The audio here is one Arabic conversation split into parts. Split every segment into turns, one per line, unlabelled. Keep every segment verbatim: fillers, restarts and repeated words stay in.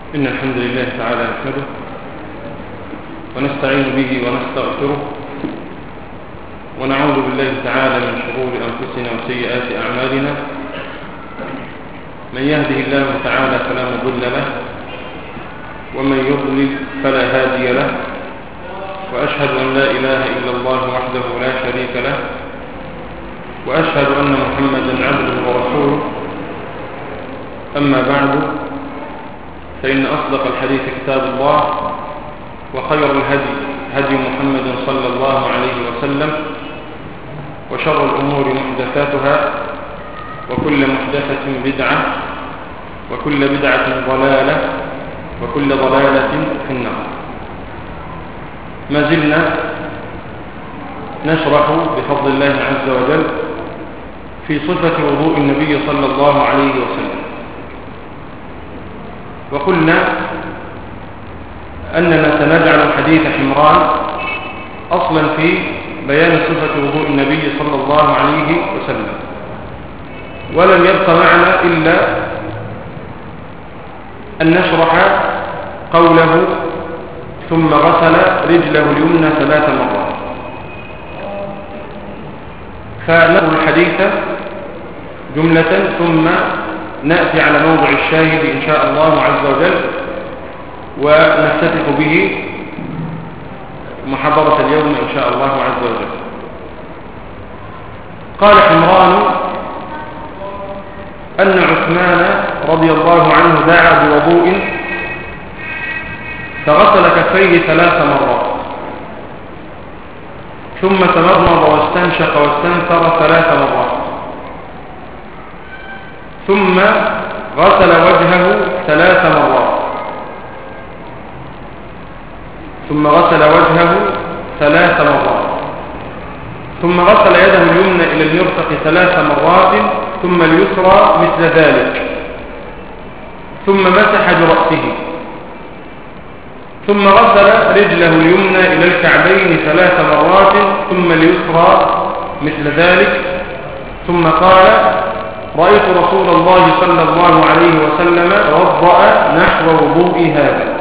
إن الحمد لله تعالى نحمده ونستعين به ونستغفره ونعوذ بالله تعالى من شرور أنفسنا وسيئات أعمالنا. من يهده الله تعالى فلا مضل له ومن يضلل فلا هادي له، وأشهد أن لا إله إلا الله وحده لا شريك له، وأشهد أن محمدا عبده ورسوله. أما بعد، فإن أصدق الحديث كتاب الله، وخير الهدي هدي محمد صلى الله عليه وسلم، وشر الأمور محدثاتها، وكل محدثة بدعة، وكل بدعة ضلالة، وكل ضلالة في النار. ما زلنا نشرح بفضل الله عز وجل في صفة وضوء النبي صلى الله عليه وسلم، وقلنا أننا سنجعل حديث حمران أصلا في بيان صفة وضوء النبي صلى الله عليه وسلم، ولم يبق معنا إلا أن نشرح قوله ثم غسل رجله اليمنى ثلاث مرات. فنقرأ الحديث جملة ثم نأتي على موضع الشاهد إن شاء الله عز وجل، ونفتتح به محاضرة اليوم إن شاء الله عز وجل. قال حمران أن عثمان رضي الله عنه دعا بوضوء فغسل كفيه ثلاث مرات، ثم تمضمض واستنشق واستنثر ثلاث مرات، ثم غسل وجهه ثلاث مرات، ثم غسل وجهه ثلاث مرات، ثم غسل يده اليمنى إلى المرفق ثلاث مرات، ثم اليسرى مثل ذلك، ثم مسح برأسه، ثم غسل رجله اليمنى إلى الكعبين ثلاث مرات، ثم اليسرى مثل ذلك، ثم قال: رأيت رسول الله صلى الله عليه وسلم وضأ نحو وضوء هذا.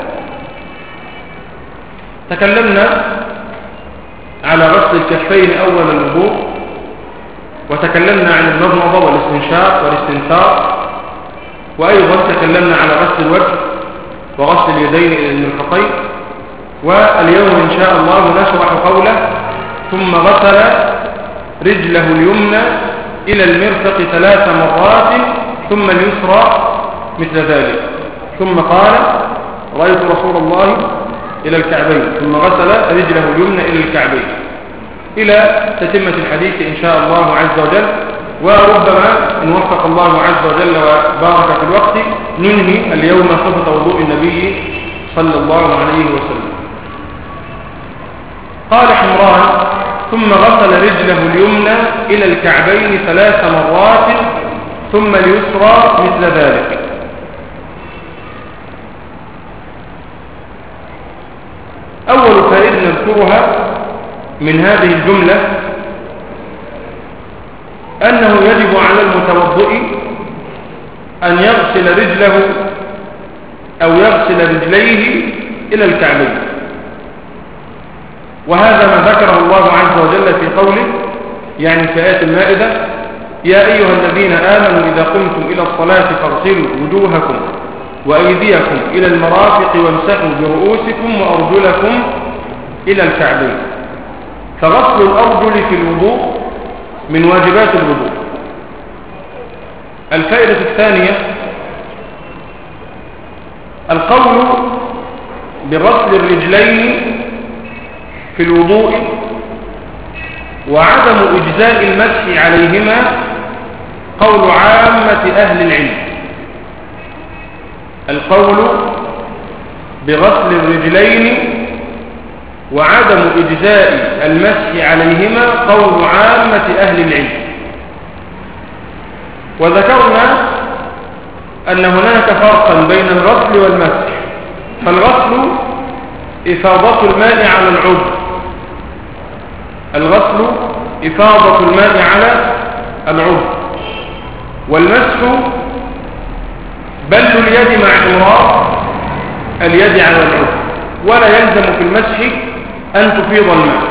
تكلمنا على غسل الكفين أول الوضوء، وتكلمنا عن المضمضة والاستنشاق والاستنثار، وأيضا تكلمنا على غسل الوجه وغسل اليدين إلى المرفقين. واليوم إن شاء الله نشرح قوله ثم غسل رجله اليمنى إلى المرفق ثلاث مرات، ثم اليسرى مثل ذلك، ثم قال: رأيت رسول الله إلى الكعبين، ثم غسل رجله اليمنى إلى الكعبين، إلى تتمة الحديث إن شاء الله عز وجل. وربما إن وفق الله عز وجل وبارك في الوقت ننهي اليوم صفة وضوء النبي صلى الله عليه وسلم. قال حمران: ثم غسل رجله اليمنى إلى الكعبين ثلاث مرات، ثم اليسرى مثل ذلك. أول فائدة نذكرها من هذه الجملة أنه يجب على المتوضئ أن يغسل رجله أو يغسل رجليه إلى الكعبين، وهذا ما ذكره الله عز وجل في قوله، يعني في آية المائدة: يا أيها الذين آمنوا إذا قمتم إلى الصلاة فاغسلوا وجوهكم وأيديكم إلى المرافق وامسحوا برؤوسكم وأرجلكم إلى الكعبين. فغسل الأرجل في الوضوء من واجبات الوضوء. الفائدة الثانية القول بغسل الرجلين في الوضوء وعدم إجزاء المسح عليهما قول عامة أهل العلم. القول بغسل الرجلين وعدم إجزاء المسح عليهما قول عامة أهل العلم. وذكرنا أن هناك فرقا بين الغسل والمسح. فالغسل إفاضة الماء على العضو، الغسل إفاضة الماء على العضو، والمسح بل اليد مع إمرار اليد على العضو، ولا يلزم في المسح أن تفيض الماء.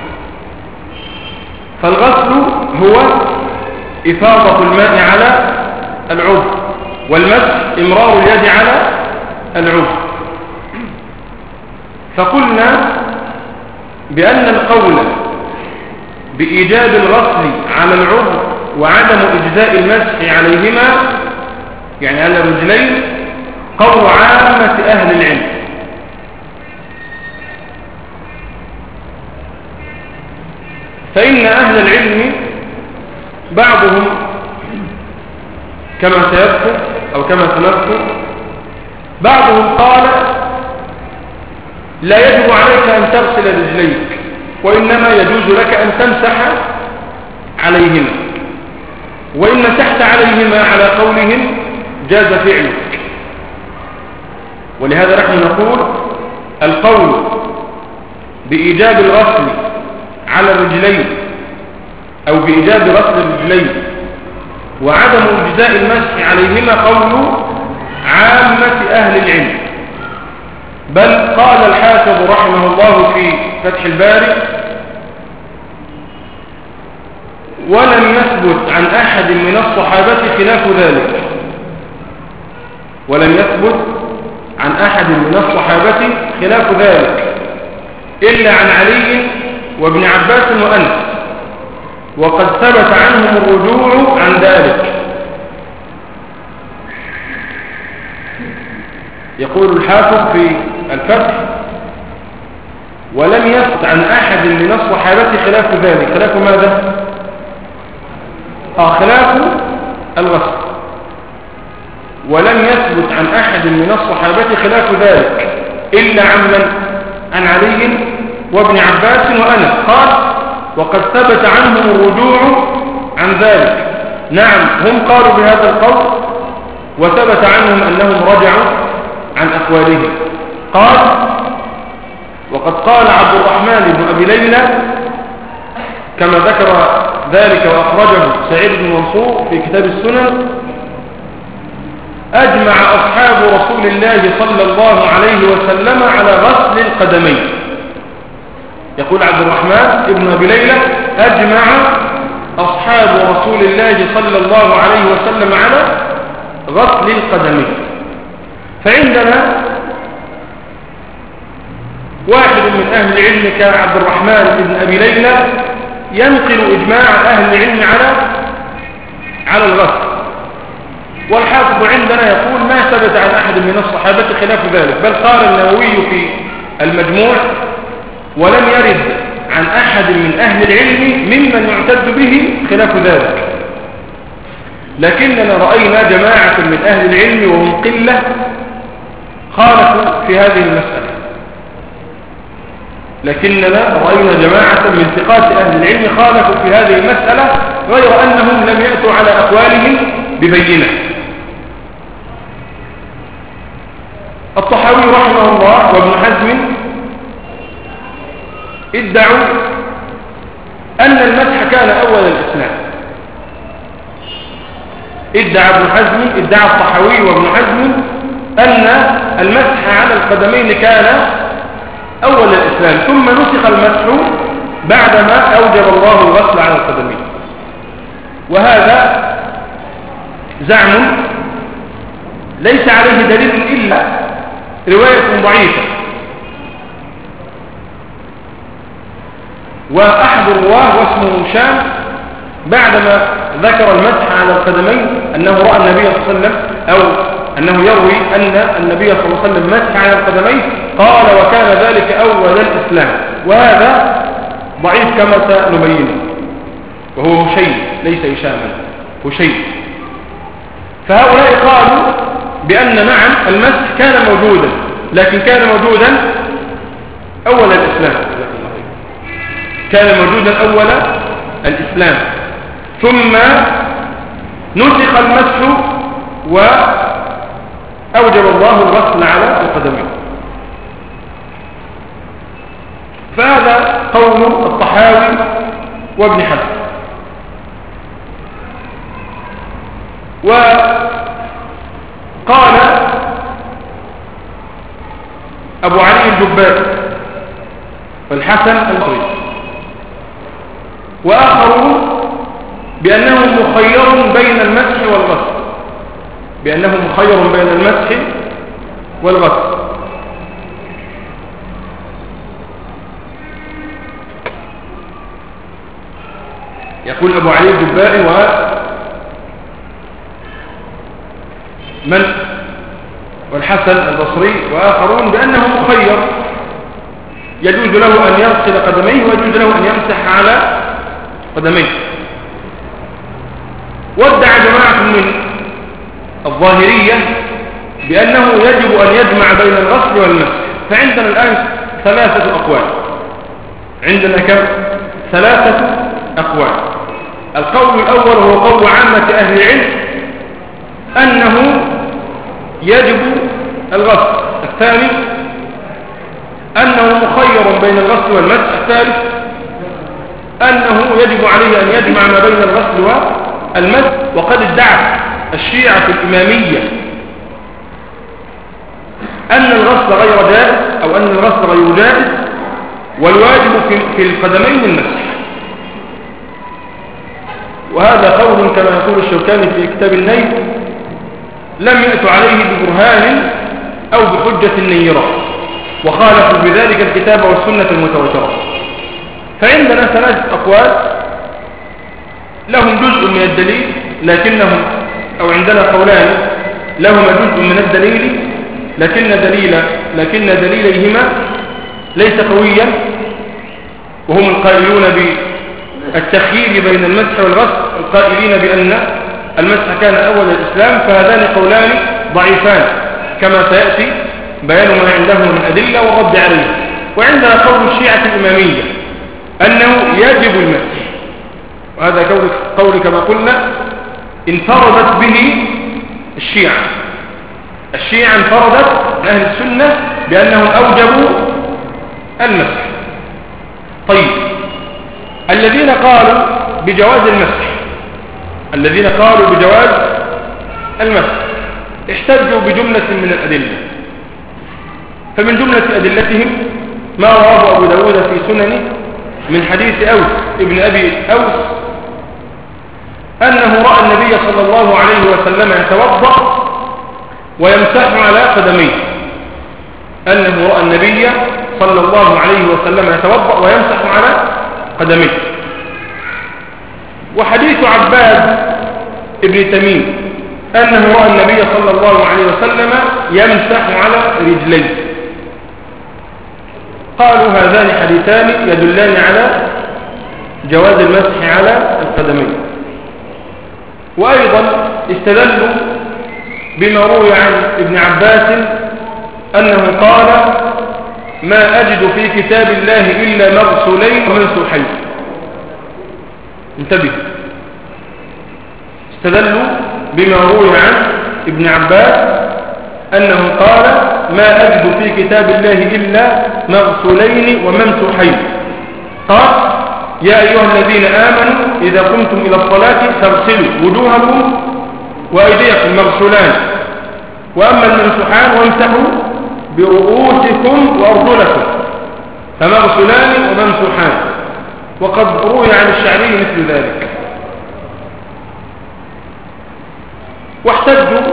فالغسل هو إفاضة الماء على العضو، والمسح إمرار اليد على العضو. فقلنا بأن القول بإيجاب الغسل على العضو وعدم إجزاء المسح عليهما، يعني على الرجلين، قول عامة أهل العلم. فإن أهل العلم بعضهم كما سيذكر أو كما سنذكر، بعضهم قال لا يجب عليك أن تغسل رجليك، وإنما يجوز لك أن تمسح عليهما، وإن مسحت عليهما على قولهم جاز فعلك. ولهذا نحن نقول القول بإيجاب الغسل على الرجلين أو بإيجاب غسل الرجلين وعدم إجزاء المسح عليهما قول عامة أهل العلم. بل قال الحافظ رحمه الله في فتح الباري: ولم يثبت عن أحد من الصحابة خلاف ذلك. ولم يثبت عن أحد من الصحابة خلاف ذلك إلا عن علي وابن عباس وأنس، وقد ثبت عنهم الرجوع عن ذلك. يقول الحافظ في الفتح: ولم يثبت عن أحد من الصحابة خلاف ذلك. خلاف ماذا؟ آه خلاف الغسل. ولم يثبت عن أحد من الصحابة خلاف ذلك إلا عن من؟ عن علي وابن عباس وأنس. قال: وقد ثبت عنهم الرجوع عن ذلك. نعم، هم قالوا بهذا القول وثبت عنهم أنهم رجعوا عن أقوالهم. قال: وقد قال عبد الرحمن بن أبي ليلى كما ذكر ذلك وأخرجه سعيد بن منصور في كتاب السنن: أجمع أصحاب رسول الله صلى الله عليه وسلم على غسل القدمين. يقول عبد الرحمن بن أبي ليلى: أجمع أصحاب رسول الله صلى الله عليه وسلم على غسل القدمين. فعندنا واحد من أهل العلم كعبد الرحمن بن أبي ليلى ينقل إجماع أهل العلم على على الغسل، والحافظ عندنا يقول ما ثبت عن أحد من الصحابة خلاف ذلك. بل قال النووي في المجموع: ولم يرد عن أحد من أهل العلم ممن يعتد به خلاف ذلك. لكننا رأينا جماعة من أهل العلم وهم قلة خالفوا في هذه المسألة. لكننا رأينا جماعة من ثقات أهل العلم خالفوا في هذه المسألة، غير أنهم لم يأتوا على أقوالهم ببينة. الطحاوي رحمه الله وابن حزم ادعوا أن المسح كان أول الإسلام. ادعى ابن حزم ادعى الطحاوي وابن حزم أن المسح على القدمين كان أول الإسلام، ثم نسخ المسح بعدما أوجب الله الغسل على القدمين. وهذا زعم ليس عليه دليل إلا رواية ضعيفة. وأحد الرواه واسمه هشام بعدما ذكر المسح على القدمين أنه رأى النبي صلى الله عليه وسلم، أو أنه يروي أن النبي صلى الله عليه وسلم مسح على القدمين، قال: وكان ذلك أول الإسلام. وهذا ضعيف كما سنبينه، وهو هشيم ليس هشاما، هشيم. فهؤلاء قالوا بأن نعم المسح كان موجودا، لكن كان موجودا أول الإسلام، كان موجودا أول الإسلام، ثم نسخ المسح وأوجب الله الغسل على القدمين. فهذا قول الطحاوي وابن حزم. وقال الدباء والحسن البصري، وآخرون بأنه مخير بين المسح والغسل، بأنه مخير بين المسح والغسل. يقول أبو علي الدبائي ومن والحسن البصري وآخرون بأنه مخير، يجوز له أن يغسل قدميه ويجوز له أن يمسح على قدميه. وادعى جماعة من الظاهرية بأنه يجب أن يجمع بين الغسل والمسح. فعندنا الآن ثلاثة أقوال، عندنا كم؟ ثلاثة أقوال. القول الأول هو قول عامة أهل العلم أنه يجب الغسل. الثاني أنه مخير بين الغسل والمسح. الثالث أنه يجب عليه أن يجمع ما بين الغسل والمسح. وقد ادعى الشيعة الإمامية أن الغسل غير جائز أو أن الغسل غير جائز، والواجب في القدمين المسح. وهذا قول كما يقول الشوكاني في كتاب النيل لم يأتوا عليه ببرهان أو بحجة نيرة، وخالفوا بذلك الكتاب والسنة المتواترة. فعندنا ثلاثة أقوال لهم جزء من الدليل، لكنهم أو عندنا قولان لهما جزء من الدليل لكن دليل لكن دليليهما ليس قويا، وهم القائلون بالتخيير بين المسح والغسل، القائلين بأن المسح كان أول الإسلام. فهذان قولان ضعيفان كما سيأتي بيان ما عندهم من أدلة والرد عليه. وعندنا قول الشيعة الإمامية أنه يجب المسح، وهذا قول, قول كما قلنا انفردت به الشيعة. الشيعة انفردت أهل السنة بأنهم أوجبوا المسح. طيب، الذين قالوا بجواز المسح الذين قالوا بجواز المسح احتجوا بجملة من الأدلة. فمن جملة أدلتهم ما رواه أبو داود في سننه من حديث أوس ابن أبي أوس أنه رأى النبي صلى الله عليه وسلم يتوضأ ويمسح على قدميه. أنه رأى النبي صلى الله عليه وسلم يتوضأ ويمسح على قدميه. وحديث عباد ابن تميم أنه رأى النبي صلى الله عليه وسلم يمسح على رجليه. قالوا هذان حديثان يدلان على جواز المسح على القدمين. وأيضا استدلوا بما روي عن ابن عباس أنه قال ما أجد في كتاب الله إلا مغسولين وممسوحين. انتبه، استدلوا بما روي عن ابن عباس أنه قال ما أجد في كتاب الله إلا مغسولين وممسوحين. قال يا أيها الذين آمنوا إذا قمتم إلى الصلاة فاغسلوا وجوهكم وأيديكم مغسولان، وأما الممسوحان وامسحوا برؤوسكم وأرجلكم فمغسولان وممسوحان. وقد روي عن الشعبي مثل ذلك. واحتجوا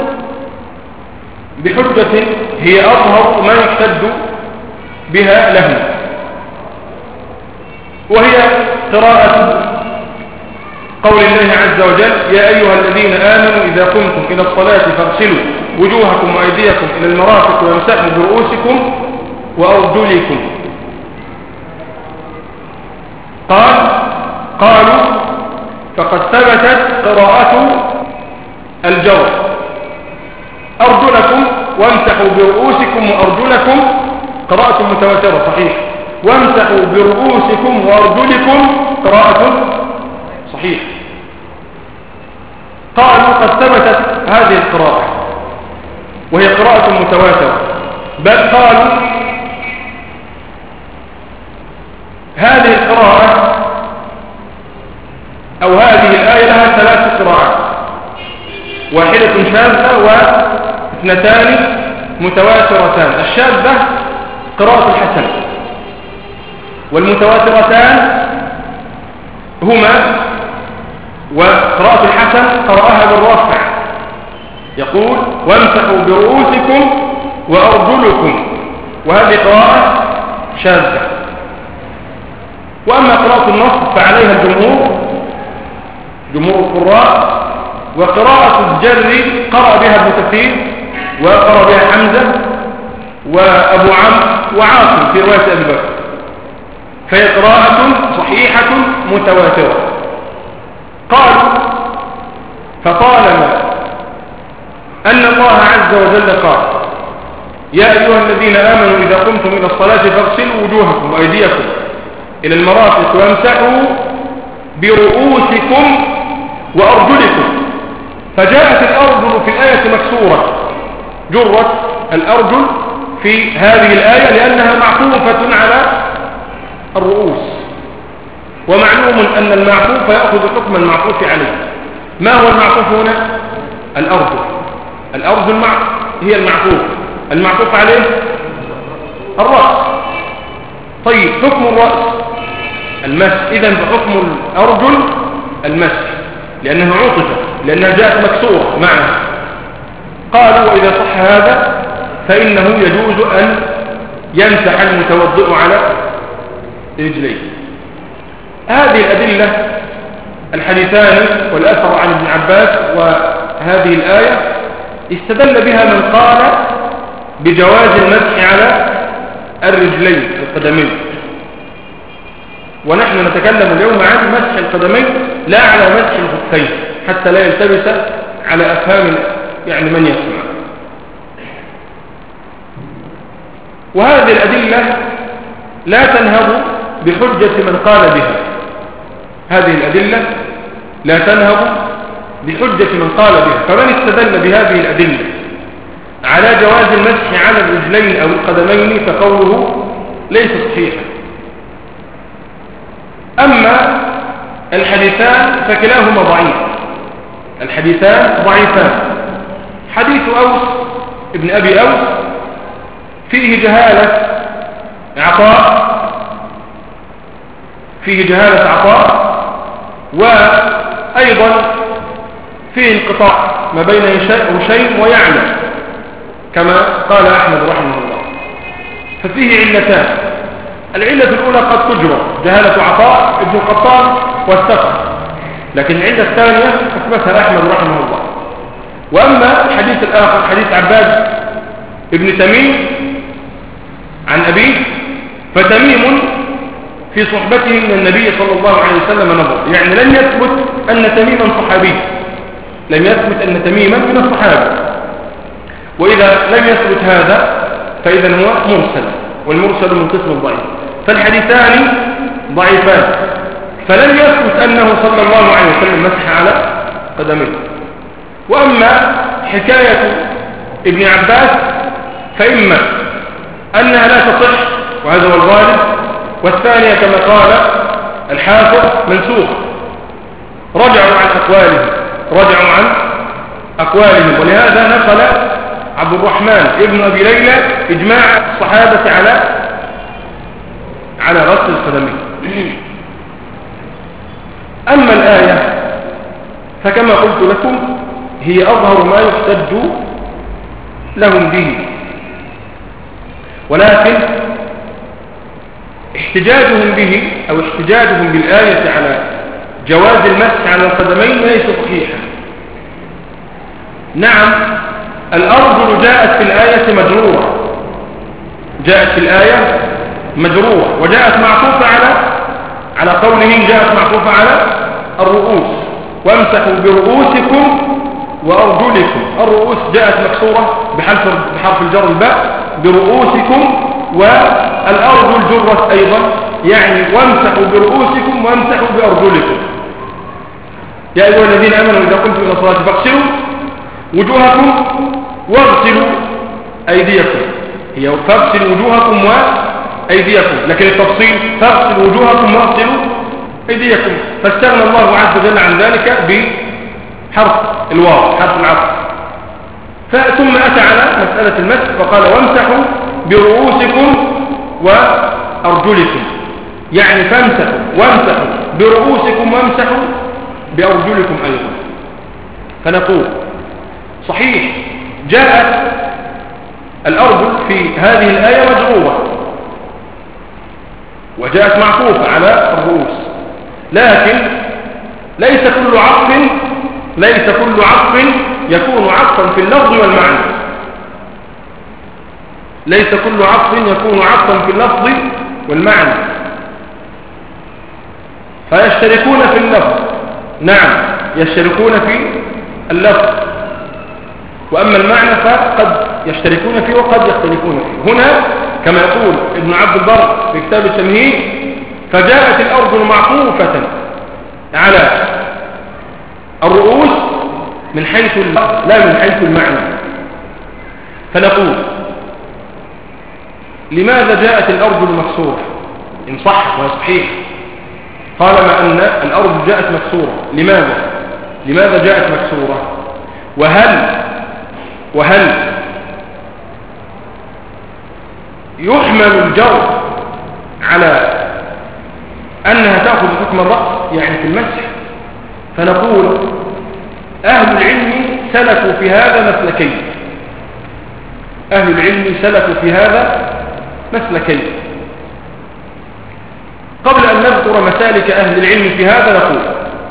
بحجة هي أظهر ما يحتج بها لهم، وهي قراءة قول الله عز وجل يا أيها الذين آمنوا إذا قمتم إلى الصلاة فاغسلوا وجوهكم وأيديكم إلى المرافق وامسحوا برؤوسكم وأرجلكم. قال قالوا فقد ثبتت قراءة الجر أرجلكم وامسحوا برؤوسكم وأرجلكم قراءة متواترة صحيح، وامسحوا برؤوسكم وأرجلكم قراءة صحيح. قالوا قد ثبتت هذه القراءة وهي قراءة متواترة، بل قالوا هذه القراءة أو هذه الآية لها ثلاث قراءات، واحدة شاذة واثنتان متواترتان. الشاذة قراءة الحسن، والمتواترتان هما وقراءة الحسن قرأها بالرفع، يقول وامسحوا برؤوسكم وأرجلكم، وهذه قراءة شاذة. وأما قراءة النص فعليها الجمهور، جمهور القراء، وقراءة الجر قرأ بها ابن كثير وقرأ بها حمزة وأبو عمرو وعاصم في رواية أبي بكر، فهي قراءة صحيحة متواترة. قالوا فطالما أن الله عز وجل قال يا أيها الذين آمنوا إذا قمتم إلى الصلاة فاغسلوا وجوهكم وأيديكم إلى المرافق وامسحوا برؤوسكم وأرجلكم، فجاءت الأرجل في الآية مكسورة، جرت الأرجل في هذه الآية لأنها معطوفة على الرؤوس، ومعلوم أن المعطوف يأخذ حكم المعطوف عليه. ما هو المعطوف هنا؟ الأرجل. الأرجل مع هي المعطوف، المعطوف عليه الرأس. طيب حكم الرأس المسح، إذن فحكم الأرجل المسح لأنها عطفت، لأنها جاءت مكسورة معها. قالوا وإذا صح هذا فإنه يجوز أن يمسح المتوضئ على رجليه. هذه الأدلة الحديثان والأثر عن ابن عباس وهذه الآية استدل بها من قال بجواز المسح على الرجلين القدمين، ونحن نتكلم اليوم عن مسح القدمين لا على مسح الخفين حتى لا يلتبس على أفهام يعني من يسمع. وهذه الأدلة لا تنهض بحجة من قال بها، هذه الأدلة لا تنهض بحجة من قال بها، فمن استدل بهذه الأدلة على جواز المسح على الرجلين أو القدمين فقوله ليس صحيحا. أما الحديثان فكلاهما ضعيف، الحديثان ضعيفان. حديث أوس ابن أبي أوس فيه جهالة عطاء، فيه جهالة عطاء، وأيضا فيه انقطاع ما بين هشيم ويعلى كما قال أحمد رحمه الله، ففيه علتان. العلة الأولى قد تجرى جهالة عطاء ابن القطان والثقل، لكن العلة الثانية أثبتها أحمد رحمه الله. وأما الحديث الآخر حديث عباد ابن تميم عن أبيه، فتميم في صحبته من النبي صلى الله عليه وسلم نظر، يعني لم يثبت أن تميما صحابي، لم يثبت أن تميما من الصحابة. وإذا لم يثبت هذا فإذا هو مرسل، والمرسل من قسم الضعيف، فالحديثان ضعيفان، فلم يثبت أنه صلى الله عليه وسلم مسح على قدميه. وأما حكاية ابن عباس فإما أنها لا تصح وهذا هو الغالب، والثانية كما قال الحافظ منسوخ، رجعوا عن أقوالهم رجعوا عن أقوالهم ولهذا نقل عبد الرحمن ابن أبي ليلى إجماع الصحابة على على غسل القدمين. أما الآية فكما قلت لكم هي أظهر ما يحتج لهم به، ولكن احتجاجهم به أو احتجاجهم بالآية على جواز المسح على القدمين ليس صحيحا. نعم الأرجل جاءت في الآية مجرورة، جاءت في الآية مجرورة وجاءت معطوفة على على قولهم، جاءت معطوفة على الرؤوس، وامسحوا برؤوسكم وأرجلكم. الرؤوس جاءت مكسورة بحرف بحرف الجر الباء برؤوسكم، والأرجل جرت أيضا، يعني وامسحوا برؤوسكم وامسحوا بأرجلكم. يا أيها الذين آمنوا إذا قمتم إلى الصلاة فاغسلوا وجوهكم واغسلوا أيديكم، هي فاغسلوا وجوهكم وأيديكم، لكن التفصيل فاغسلوا وجوهكم واغسلوا أيديكم، فاستغنى الله عز وجل عن ذلك بحرف الواو حرف العطف. ثم أتى على مسألة المسح فقال وامسحوا برؤوسكم وأرجلكم، يعني فامسحوا وامسحوا برؤوسكم وامسحوا بأرجلكم أيضا. فنقول صحيح جاءت الأرجل في هذه الآية مجرورة وجاءت معطوفة على الرؤوس، لكن ليس كل عطف ليس كل عطف يكون عطفا في اللفظ والمعنى، ليس كل عطف يكون عطفا في اللفظ والمعنى، فيشتركون في اللفظ، نعم يشتركون في اللفظ، وأما المعنى فقد يشتركون فيه وقد يختلفون فيه. هنا كما يقول ابن عبد البر في كتاب التمهيد: فجاءت الأرجل معطوفة على الرؤوس من حيث لا من حيث المعنى. فنقول لماذا جاءت الأرجل مكسورة إن صح وهي صحيح؟ طالما أن الأرجل جاءت مكسورة، لماذا لماذا جاءت مكسورة؟ وهل وهل يحمل الجر على أنها تأخذ حكم الرأس يعني في المسح؟ فنقول أهل العلم سلكوا في هذا مسلكين، أهل العلم سلكوا في هذا مسلكين. قبل أن نذكر مسالك أهل العلم في هذا نقول: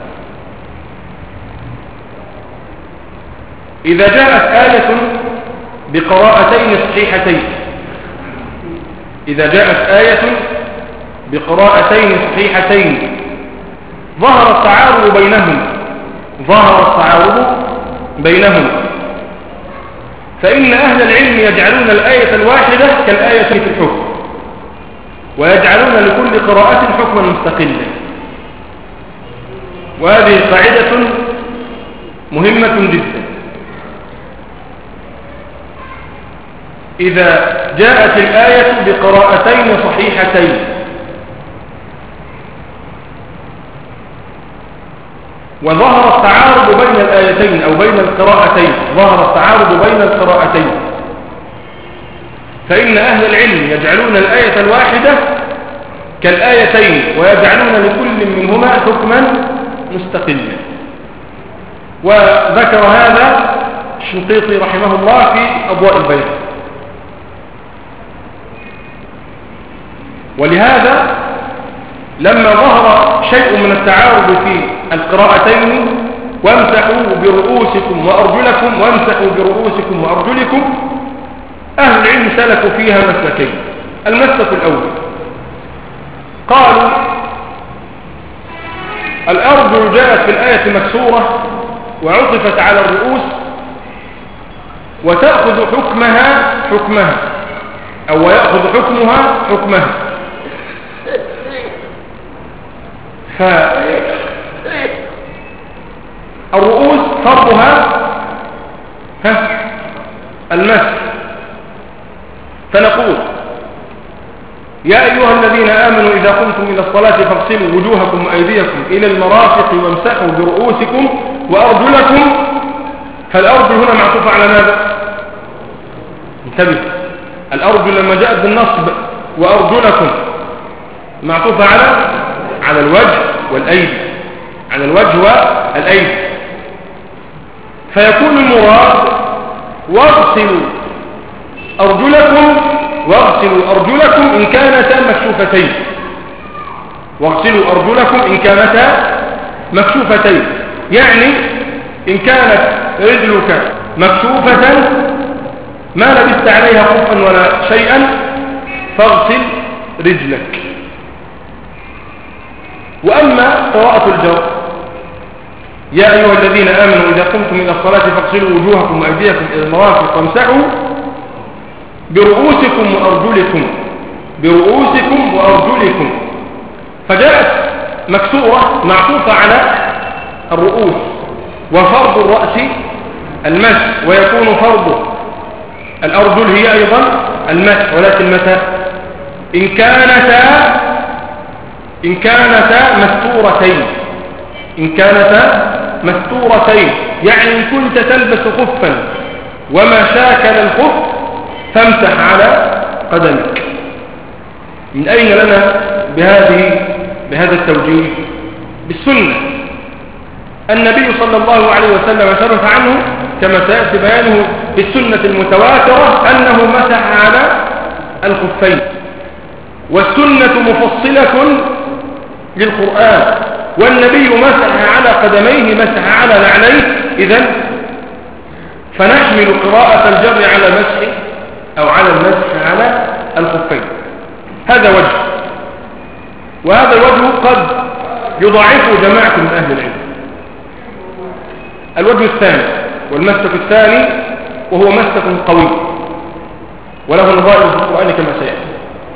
إذا جاءت آية بقراءتين صحيحتين إذا جاءت آية بقراءتين صحيحتين ظهر التعارض بينهم ظهر التعارض بينهم فإن أهل العلم يجعلون الآية الواحدة كالآية في الحكم، ويجعلون لكل قراءة حكما مستقلا. وهذه قاعدة مهمة جدا. إذا جاءت الآية بقراءتين صحيحتين وظهر التعارض بين الآيتين أو بين القراءتين ظهر التعارض بين القراءتين فإن أهل العلم يجعلون الآية الواحدة كالآيتين ويجعلون لكل منهما حكما مستقلا. وذكر هذا الشنقيطي رحمه الله في أضواء البيان. ولهذا لما ظهر شيء من التعارض في القراءتين وامسحوا برؤوسكم وأرجلكم وامسحوا برؤوسكم وأرجلكم، أهل العلم سلكوا فيها مسلكين. المسلك الأول قالوا الأرجل جاءت في الآية مكسورة وعطفت على الرؤوس وتأخذ حكمها حكمها أو يأخذ حكمها حكمها. فالرؤوس فرضها المسح. فنقول يا أيها الذين آمنوا إذا قمتم إلى الصلاة فاغسلوا وجوهكم وأيديكم إلى المرافق وامسحوا برؤوسكم وأرجلكم. فالأرجل هنا معطوفة على ماذا؟ انتبه، الأرجل لما جاءت بالنصب وأرجلكم معطوفة على على الوجه والأيدي، على الوجه والأيدي. فيكون المراد واغسلوا أرجلكم واغسلوا أرجلكم إن كانتا مكشوفتين واغسلوا أرجلكم إن كانتا مكشوفتين، يعني إن كانت رجلك مكشوفة ما لبست عليها خفا ولا شيئا فاغسل رجلك. وأما قراءة الجر يا أيها الذين آمنوا إذا قمتم إلى الصلاة فاغسلوا وجوهكم وأيديكم إلى المرافق وامسحوا برؤوسكم وأرجلكم برؤوسكم وأرجلكم، فجاءت مكسورة معطوفة على الرؤوس، وفرض الرأس المسح، ويكون فرض الأرجل هي أيضا المسح، ولكن متى؟ إن كانتا إن كانتا مستورتين إن كانتا مستورتين يعني إن كنت تلبس خفا وما شاكل الخف فامسح على قدمك. من أين لنا بهذه بهذا التوجيه؟ بالسنة. النبي صلى الله عليه وسلم ثبت عنه كما سيأتي بيانه في السنة المتواترة أنه مسح على الخفين، والسنة مفصلة للقرآن، والنبي مسح على قدميه، مسح على نعليه. إذن فنحمل قراءة الجر على مسح أو على المسح على الخفين. هذا وجه، وهذا الوجه قد يضاعفه جماعة من أهل العلم. الوجه الثاني والمسلك الثاني وهو مسلك قوي وله نظائر في القرآن كما سيأتي،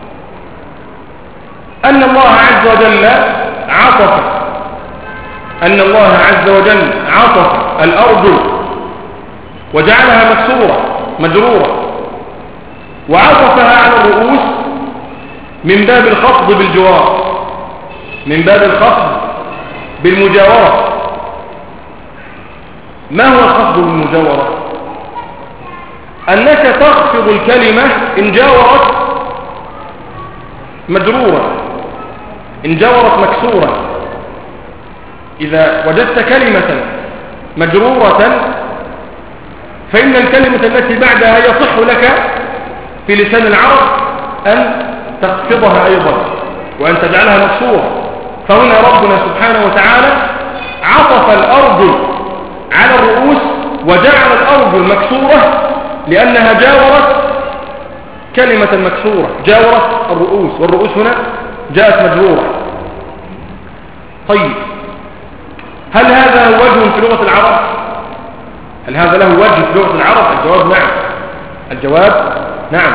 أن الله عز وجل عطف أن الله عز وجل عطف الأرض وجعلها مكسورة مجرورة، وعطفها على الرؤوس من باب الخفض بالجوار، من باب الخفض بالمجاورة. ما هو الخفض بالمجاورة؟ أنك تخفض الكلمة إن جاورت مجرورة، إن جاورت مكسورة. إذا وجدت كلمة مجرورة فإن الكلمة التي بعدها يصح لك في لسان العرب أن تخفضها أيضا وأن تجعلها مكسورة. فهنا ربنا سبحانه وتعالى عطف الأرض على الرؤوس وجعل الأرض المكسورة لأنها جاورت كلمة مكسورة، جاورت الرؤوس، والرؤوس هنا جاءت مجرورة. طيب، هل هذا وجه في لغة العرب؟ هل هذا له وجه في لغة العرب؟ الجواب نعم. الجواب نعم.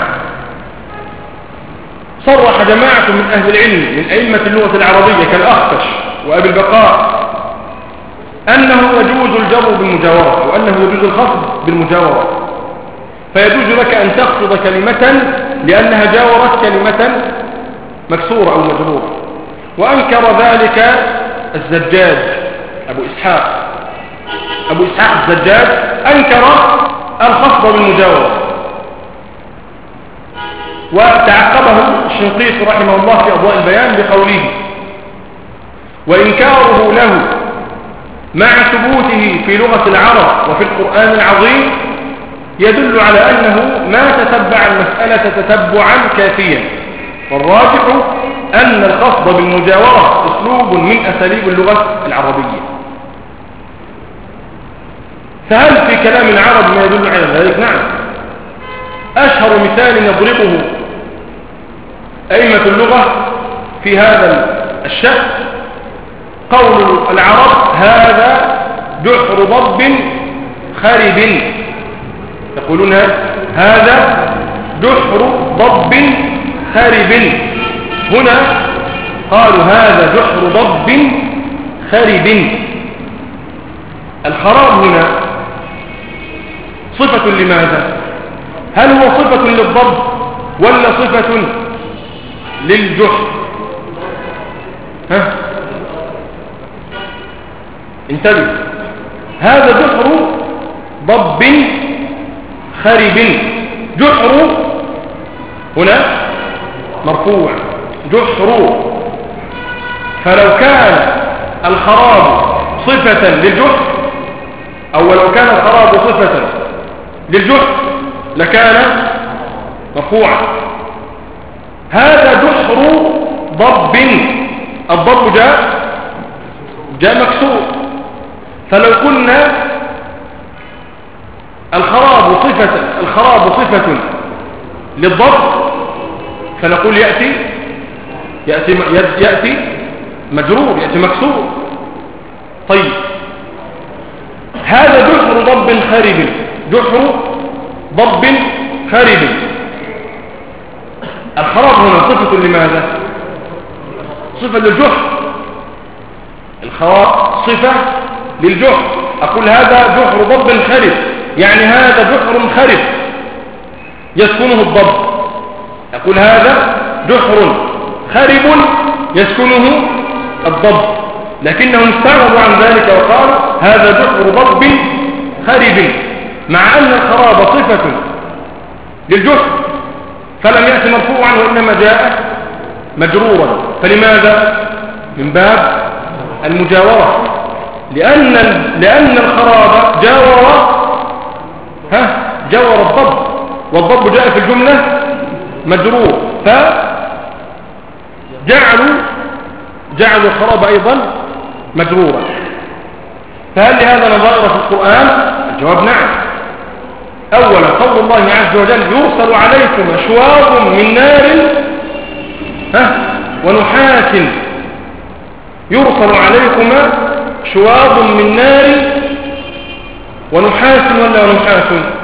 صرح جماعة من أهل العلم من أئمة اللغة العربية كالأخفش وأبي البقاء أنه يجوز الجر بالمجاورة، وأنه يجوز الخفض بالمجاورة. فيجوز لك أن تخفض كلمة لأنها جاورت كلمة مكسورة أو مجرورة. وأنكر ذلك الزجاج أبو إسحاق أبو إسحاق الزجاج أنكر الخفض بالمجاورة، وتعقبه الشنقيطي رحمه الله في أضواء البيان بقوله: وإنكاره له مع ثبوته في لغة العرب وفي القرآن العظيم يدل على أنه ما تتبع المسألة تتبعا كافيا، والراجح أن الخفض بالمجاورة أسلوب من أساليب اللغة العربية. فهل في كلام العرب ما يدل على ذلك؟ نعم. أشهر مثال يضربه أئمة اللغة في هذا الشأن قول العرب: هذا جحر ضب خرب. يقولون هذا جحر ضب خرب. هنا قالوا هذا جحر ضب خرب. الخراب هنا صفة لماذا؟ هل هو صفة للضب ولا صفة للجحر؟ ها انتبه. هذا جحر ضب خرب. جحر هنا مرفوع، جحر. فلو كان الخراب صفة للجحر، أو لو كان الخراب صفة للجحر لكان مرفوعا. هذا جحر ضب. الضب جاء جاء مكسور. فلو قلنا الخراب صفة الخراب صفة للضب فنقول يأتي يأتي يأتي مجرور، يأتي مكسور. طيب، هذا جحر ضب خرب. جحر ضب خرب. الخراب هنا صفة لماذا؟ صفة للجحر. الخراب صفة للجحر. أقول هذا جحر ضب خرب، يعني هذا جحر خرب يسكنه الضب. أقول هذا جحر خرب يسكنه الضب، لكنهم استعرضوا عن ذلك وقالوا هذا جحر ضب خرب، مع أن الخراب صفة للجحر فلم يأتي مرفوعا وإنما جاء مجرورا. فلماذا؟ من باب المجاورة، لأن لأن الخراب جاور ها جاور الضب، والضب جاء في الجملة مجرور، فجعلوا جعلوا الخراب أيضا مجرورا. فهل لهذا نظائر في القرآن؟ الجواب نعم. أولا قول الله عز وجل يرسل عليكم أشواظ من نار ها ونحاس، يرسل عليكما شواظ من نار ونحاس ولا نحاس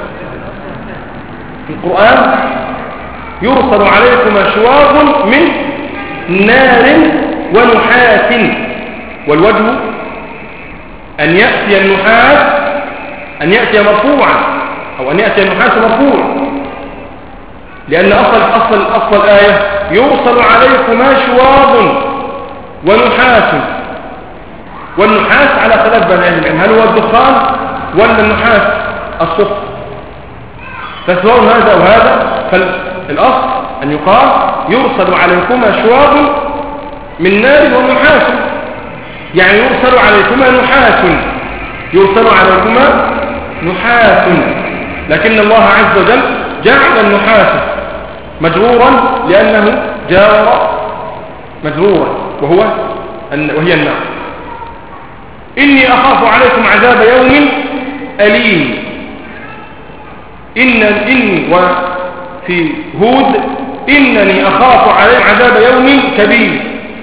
في القرآن؟ يرسل عليكما شواظ من نار ونحاس، والوجه أن يأتي النحاس أن يأتي مرفوعا، أو أن يأتي النحاس مرفوع، لأن أصل أصل أصل الآية يرسل عليكما شواظ ونحاس، والنحاس على خلاف بين أهل العلم، هل هو الدخان ولا النحاس الصفر؟ فسواء هذا أو هذا، فالأصل أن يقال يرسل عليكما شواظ من نار ونحاس، يعني يرسل عليكما نحاس، يرسل عليكما نحاس، لكن الله عز وجل جعل النحاس مجرورا لأنه جاور مجرورا، وهو وهي النار. إني أخاف عليكم عذاب يوم أليم. إن إني وفي هود إنني أخاف عليكم عذاب يوم كبير.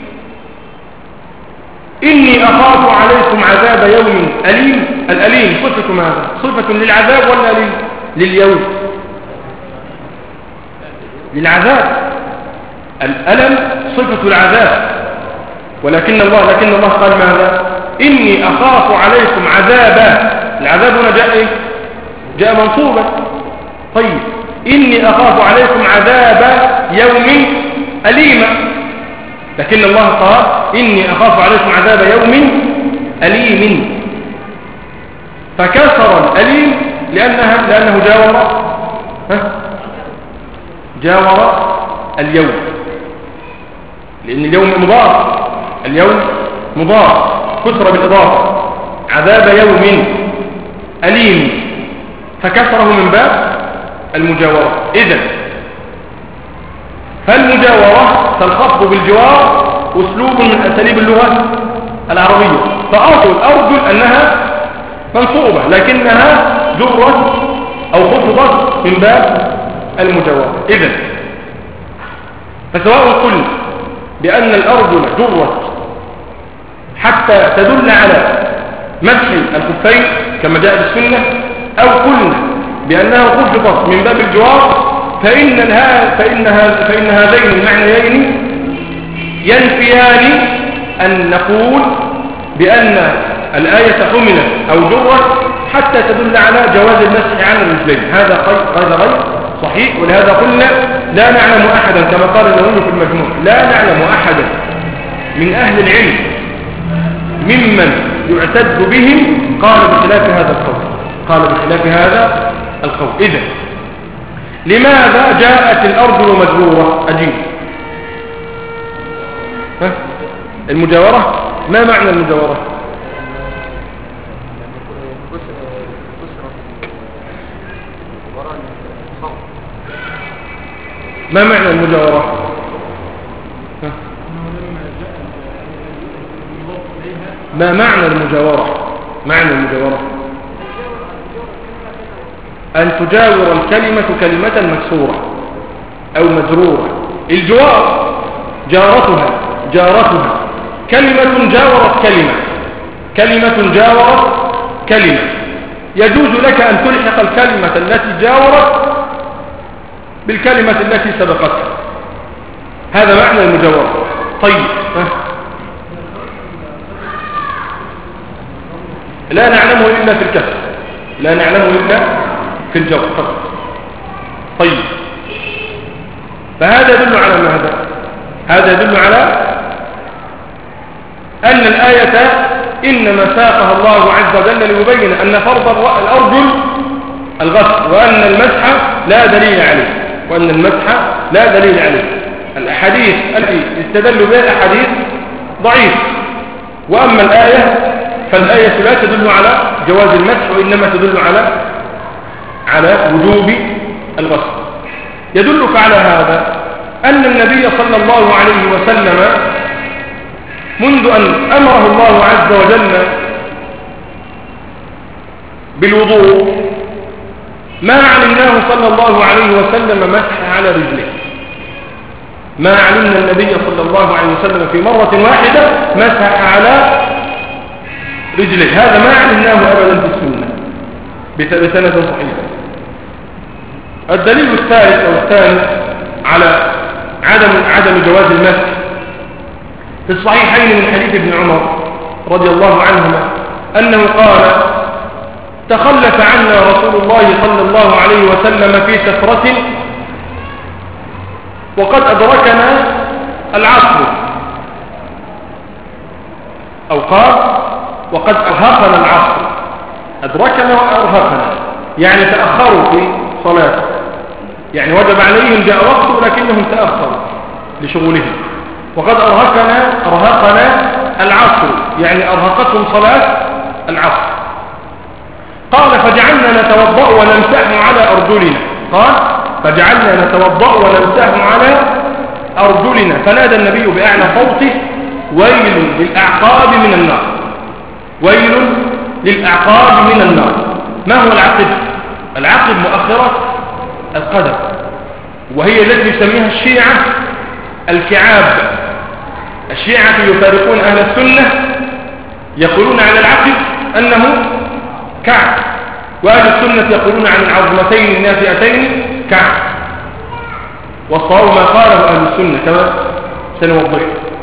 إني أخاف عليكم عذاب يوم أليم. الأليم صفة ماذا؟ صفة للعذاب ولا لليوم؟ للعذاب. الألم صفة العذاب، ولكن الله لكن الله قال ماذا؟ إني أخاف عليكم عذاب. العذاب هنا جاء إيه؟ جاء منصوبا. طيب إني أخاف عليكم عذاب يوم أليم، لكن الله قال إني أخاف عليكم عذاب يوم أليم، فكسر الأليم لأنها لأنه جاور ها جاور اليوم، لأن اليوم مضاف، اليوم مضاف كسر بالإضافة، عذاب يوم أليم، فكسره من باب المجاورة. إذن فالمجاورة تنخفض بالجوار أسلوب من أساليب اللغة العربية، فأصل أرجل أنها منصوبة لكنها جرت أو خفضت من باب المجاورة. إذن فسواء قلنا بأن الأرجل جرت حتى تدل على مسح الخفين كما جاء بالسنة، أو قلنا بأنها خفضت من باب الجوار، فإن, فإن, فإن هذين المعنيين ينفيان أن نقول بأن الآية حملت أو جرت حتى تدل على جواز المسح على الرجلين. هذا هذا غير صحيح، ولهذا قلنا لا نعلم أحدا كما قال النووي في المجموع، لا نعلم أحدا من أهل العلم ممن يعتد بهم قال بخلاف هذا القول، قال بخلاف هذا القول. إذن لماذا جاءت الأرض مجرورة؟ أجيب. ها؟ المجاورة، ما معنى المجاورة؟ ما معنى المجاورة؟ ها؟ ما معنى المجاورة؟ معنى المجاورة أن تجاور الكلمة كلمة مكسورة أو مجرورة. الجوار جارتها جارتها كلمة جاورت كلمة، كلمة جاورت كلمة، يجوز لك أن تلحق الكلمة التي جاورت بالكلمة التي سبقتها. هذا معنى المجاورة. طيب لا نعلمه إلا في الكسر، لا نعلمه إلا في الجر فقط. طيب فهذا يدل على ماذا؟ هذا يدل على أن الآية إنما ساقها الله عز وجل ليبين أن فرض الأرجل الغسل، وأن المسح لا دليل عليه، وأن المسح لا دليل عليه. الأحاديث التي استدلوا بها الأحاديث ضعيف، وأما الآية فالآية لا تدل على جواز المسح، وإنما تدل على على وجوب الغسل. يدلك على هذا أن النبي صلى الله عليه وسلم منذ أن أمره الله عز وجل بالوضوء ما علمناه صلى الله عليه وسلم مسح على رجله، ما علمنا النبي صلى الله عليه وسلم في مرة واحدة مسح على رجله، هذا ما علمناه أبدا في السنة بسند صحيح. الدليل الثالث أو الثاني على عدم عدم جواز المسح في الصحيحين من حديث ابن عمر رضي الله عنهما أنه قال: تخلف عنا رسول الله صلى الله عليه وسلم في سفرة وقد أدركنا العصر، أو قال وقد أرهقنا العصر، أدركنا وأرهقنا يعني تأخروا في صلاة، يعني وجب عليهم جاء وقت لكنهم تأخروا لشغلهم، وقد أرهقنا أرهقنا العصر يعني أرهقتهم صلاة العصر. قال: فجعلنا نتوضأ ونمسح على أرجلنا، قال فجعلنا نتوضأ ونمسح على أرجلنا، فنادى النبي بأعلى صوته: ويل للأعقاب من النار، ويل للأعقاب من النار. ما هو العقب؟ العقب مؤخرة القدم، وهي التي يسميها الشيعة الكعاب. الشيعة يفارقون أهل السنة يقولون عن العقب أنه كعب، وأهل السنة يقولون عن العظمتين النافئتين كعب، والصواب ما قاله أهل السنة كما سنوضح.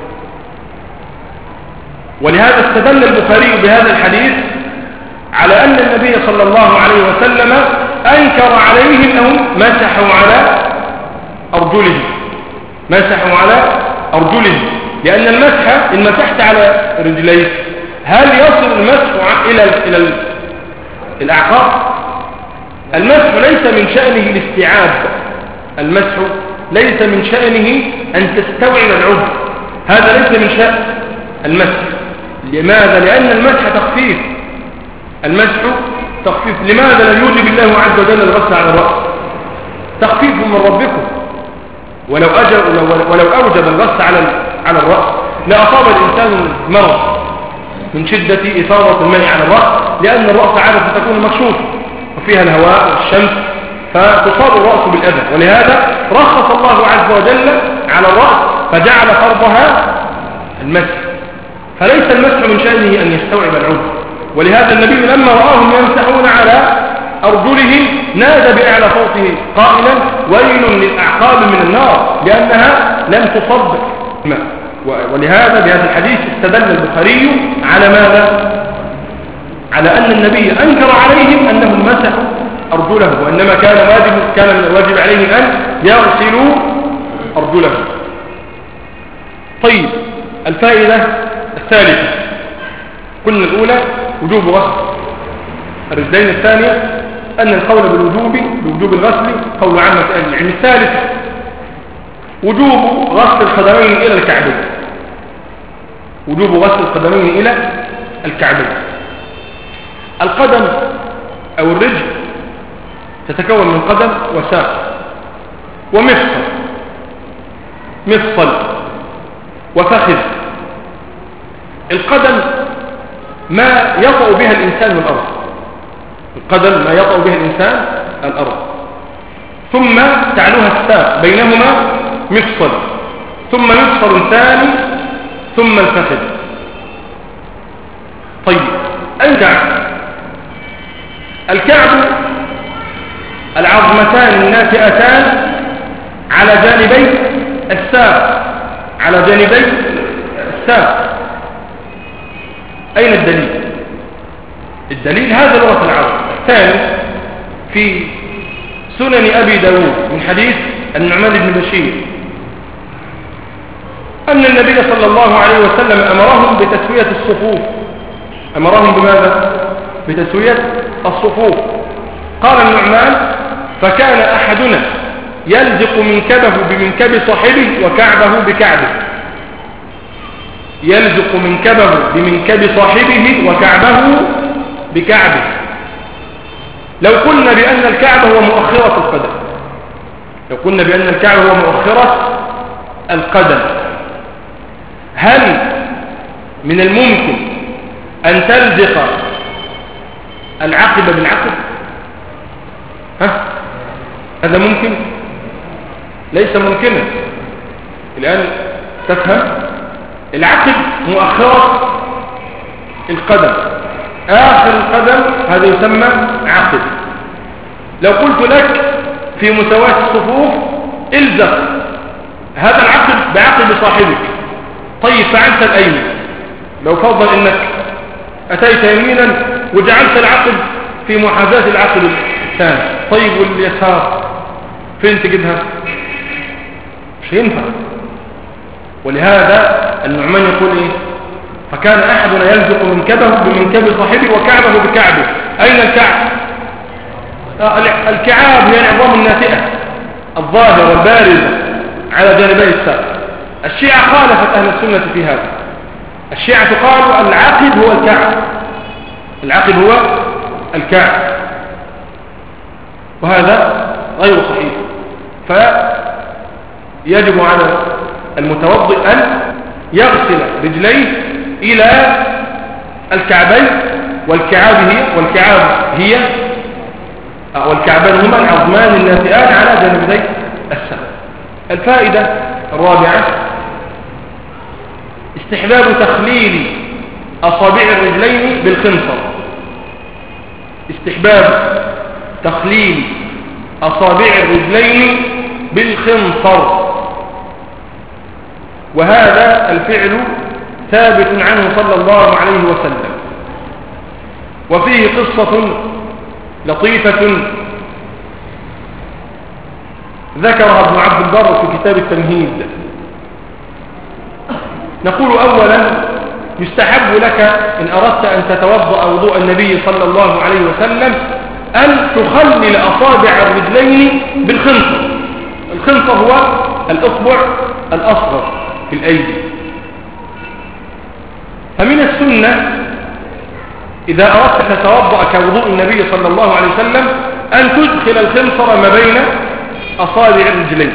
ولهذا استدل البخاري بهذا الحديث على أن النبي صلى الله عليه وسلم أنكر عليهم أنهم مسحوا على أرجلهم، مسحوا على أرجلهم، لأن المسح إن مسحت على رجليك هل يصل المسح إلى إلى الأعقاب؟ المسح ليس من شأنه الاستيعاب، المسح ليس من شأنه أن تستوعب العضو، هذا ليس من شأن المسح. لماذا؟ لأن المسح تخفيف، المسح تخفيف. لماذا لم يوجب الله عز وجل الغسل على الرأس؟ تخفيف من ربكم، ولو أجب ولو أوجب الغسل على على الرأس لأصاب الإنسان مرض من شدة إثارة الماء على الرأس، لأن الرأس عادة تكون مكشوفة وفيها الهواء والشمس فتصاب الرأس بالأذى، ولهذا رخص الله عز وجل على الرأس فجعل فرضها المسح، فليس المسح من شأنه أن يستوعب العضو. ولهذا النبي لما رآهم يمسحون على أرجلهم نادى بأعلى صوته قائلا: ويل للأعقاب من النار، لأنها لم تصب ماء. ولهذا بهذا الحديث استدل البخاري على ماذا؟ على أن النبي أنكر عليهم أنهم مسحوا أرجلهم، وإنما كان واجب كان من الواجب عليهم أن يغسلوا أرجلهم. طيب، الفائدة الثالثة قلنا الأولى وجوب غسل الرجلين، الثانية أن القول بالوجوب بوجوب الغسل قول عامة أهل العلم، الثالثة وجوب غسل القدمين إلى الكعبين، وجوب غسل القدمين إلى الكعبين. القدم أو الرجل تتكون من قدم وساق ومفصل، مفصل وفخذ. القدم ما يطأ بها الإنسان من الأرض، القدم ما يطأ بها الإنسان الأرض، ثم تعلوها الساق، بينهما مفصل، ثم مفصل ثاني، ثم الفخذ. طيب، الكعب الكعب العظمتان الناتئتان على جانبي الساق، على جانبي الساق. أين الدليل؟ الدليل هذا لغة العرب. الثاني في سنن أبي داود من حديث النعمان بن بشير أن النبي صلى الله عليه وسلم أمرهم بتسوية الصفوف. أمرهم بماذا؟ بتسوية الصفوف. قال النعمان: فكان أحدنا يلزق منكبه بمنكب صاحبه وكعبه بكعبه، يلزق منكبه بمنكب صاحبه وكعبه بكعبه. لو قلنا بأن الكعب هو مؤخرة القدم، لو قلنا بأن الكعب هو مؤخرة القدم، هل من الممكن أن تلزق العقب بالعقب؟ ها؟ هذا ممكن؟ ليس ممكنا. الآن تفهم، العقب مؤخرة القدم، آخر القدم هذا يسمى عقب. لو قلت لك في مساواة الصفوف الزق هذا العقب بعقب صاحبك، طيب فعلت الأيمن، لو فضل انك اتيت يمينا وجعلت العقب في محاذاة العقب الثاني، طيب واليسار فين تجدها؟ مش ينفع. ولهذا النعمان يقول ايه؟ فكان احدنا يلزق منكبه بمنكب صاحبه وكعبه بكعبه. اين الكعب؟ آه الكعاب هي العظام الناتئة الظاهرة البارزة على جانبي الساق. الشيعة خالفت اهل السنة في هذا. الشيعة قالوا العقب هو الكعب، العقب هو الكعب، وهذا غير صحيح. فيجب على المتوضئ أن يغسل رجليه إلى الكعبين، والكعاب هي والكعاب هي والكعبان هما العظمان الناتئان على جانبي الساق. الفائدة الرابعة استحباب تخليل أصابع الرجلين بالخنصر، استحباب تخليل أصابع الرجلين بالخنصر، وهذا الفعل ثابت عنه صلى الله عليه وسلم. وفيه قصة لطيفة ذكرها ابن عبد البر في كتاب التمهيد. نقول أولا يستحب لك إن أردت أن تتوضأ وضوء النبي صلى الله عليه وسلم أن تخلل أصابع الرجلين بالخنصر. الخنصر هو الأصبع الأصغر في الأيدي. فمن السنة إذا أردت أن تتوضأ كوضوء النبي صلى الله عليه وسلم أن تدخل الخنصر ما بين أصابع الرجلين،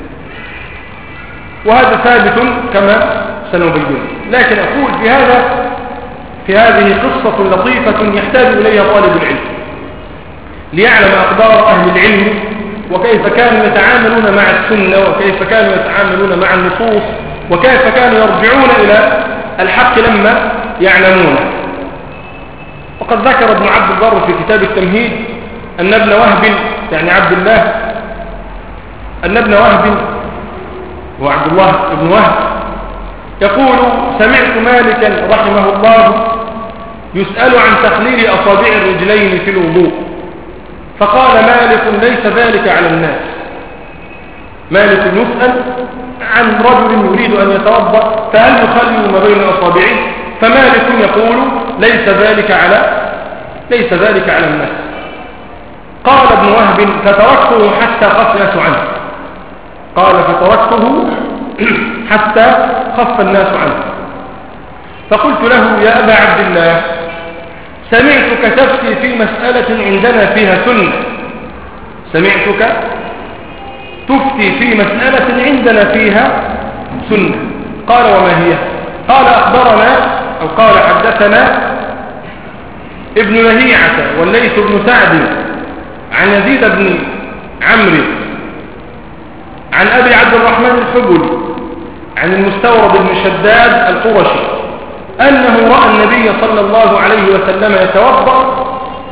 وهذا ثابت كما سنبين. لكن أقول في هذا في هذه قصة لطيفة يحتاج إليها طالب العلم ليعلم أقدار أهل العلم وكيف كانوا يتعاملون مع السنة وكيف كانوا يتعاملون مع النصوص وكيف كانوا يرجعون إلى الحق لما يعلمون. وقد ذكر ابن عبد البر في كتاب التمهيد أن ابن وهب يعني عبد الله أن ابن وهب وعبد الله ابن وهب يقول سمعت مالكا رحمه الله يسأل عن تخليل أصابع الرجلين في الوضوء، فقال مالك ليس ذلك على الناس. مالك يسأل عن رجل يريد أن يتوضأ فهل يخلل ما بين أصابعه؟ فمالك يقول ليس ذلك على ليس ذلك على الناس. قال ابن وهب فتركته حتى خف الناس عنه، قال فتركته حتى خف الناس عنه. فقلت له يا أبا عبد الله سمعتك تفتي في مسألة عندنا فيها سنة، سمعتك تفتي في مسألة عندنا فيها سنة. قال وما هي؟ قال أخبرنا أو قال حدثنا ابن لهيعة والليث بن سعد عن يزيد بن عمرو عن أبي عبد الرحمن الحبلي عن المستورد بن شداد القرشي أنه رأى النبي صلى الله عليه وسلم يتوضأ.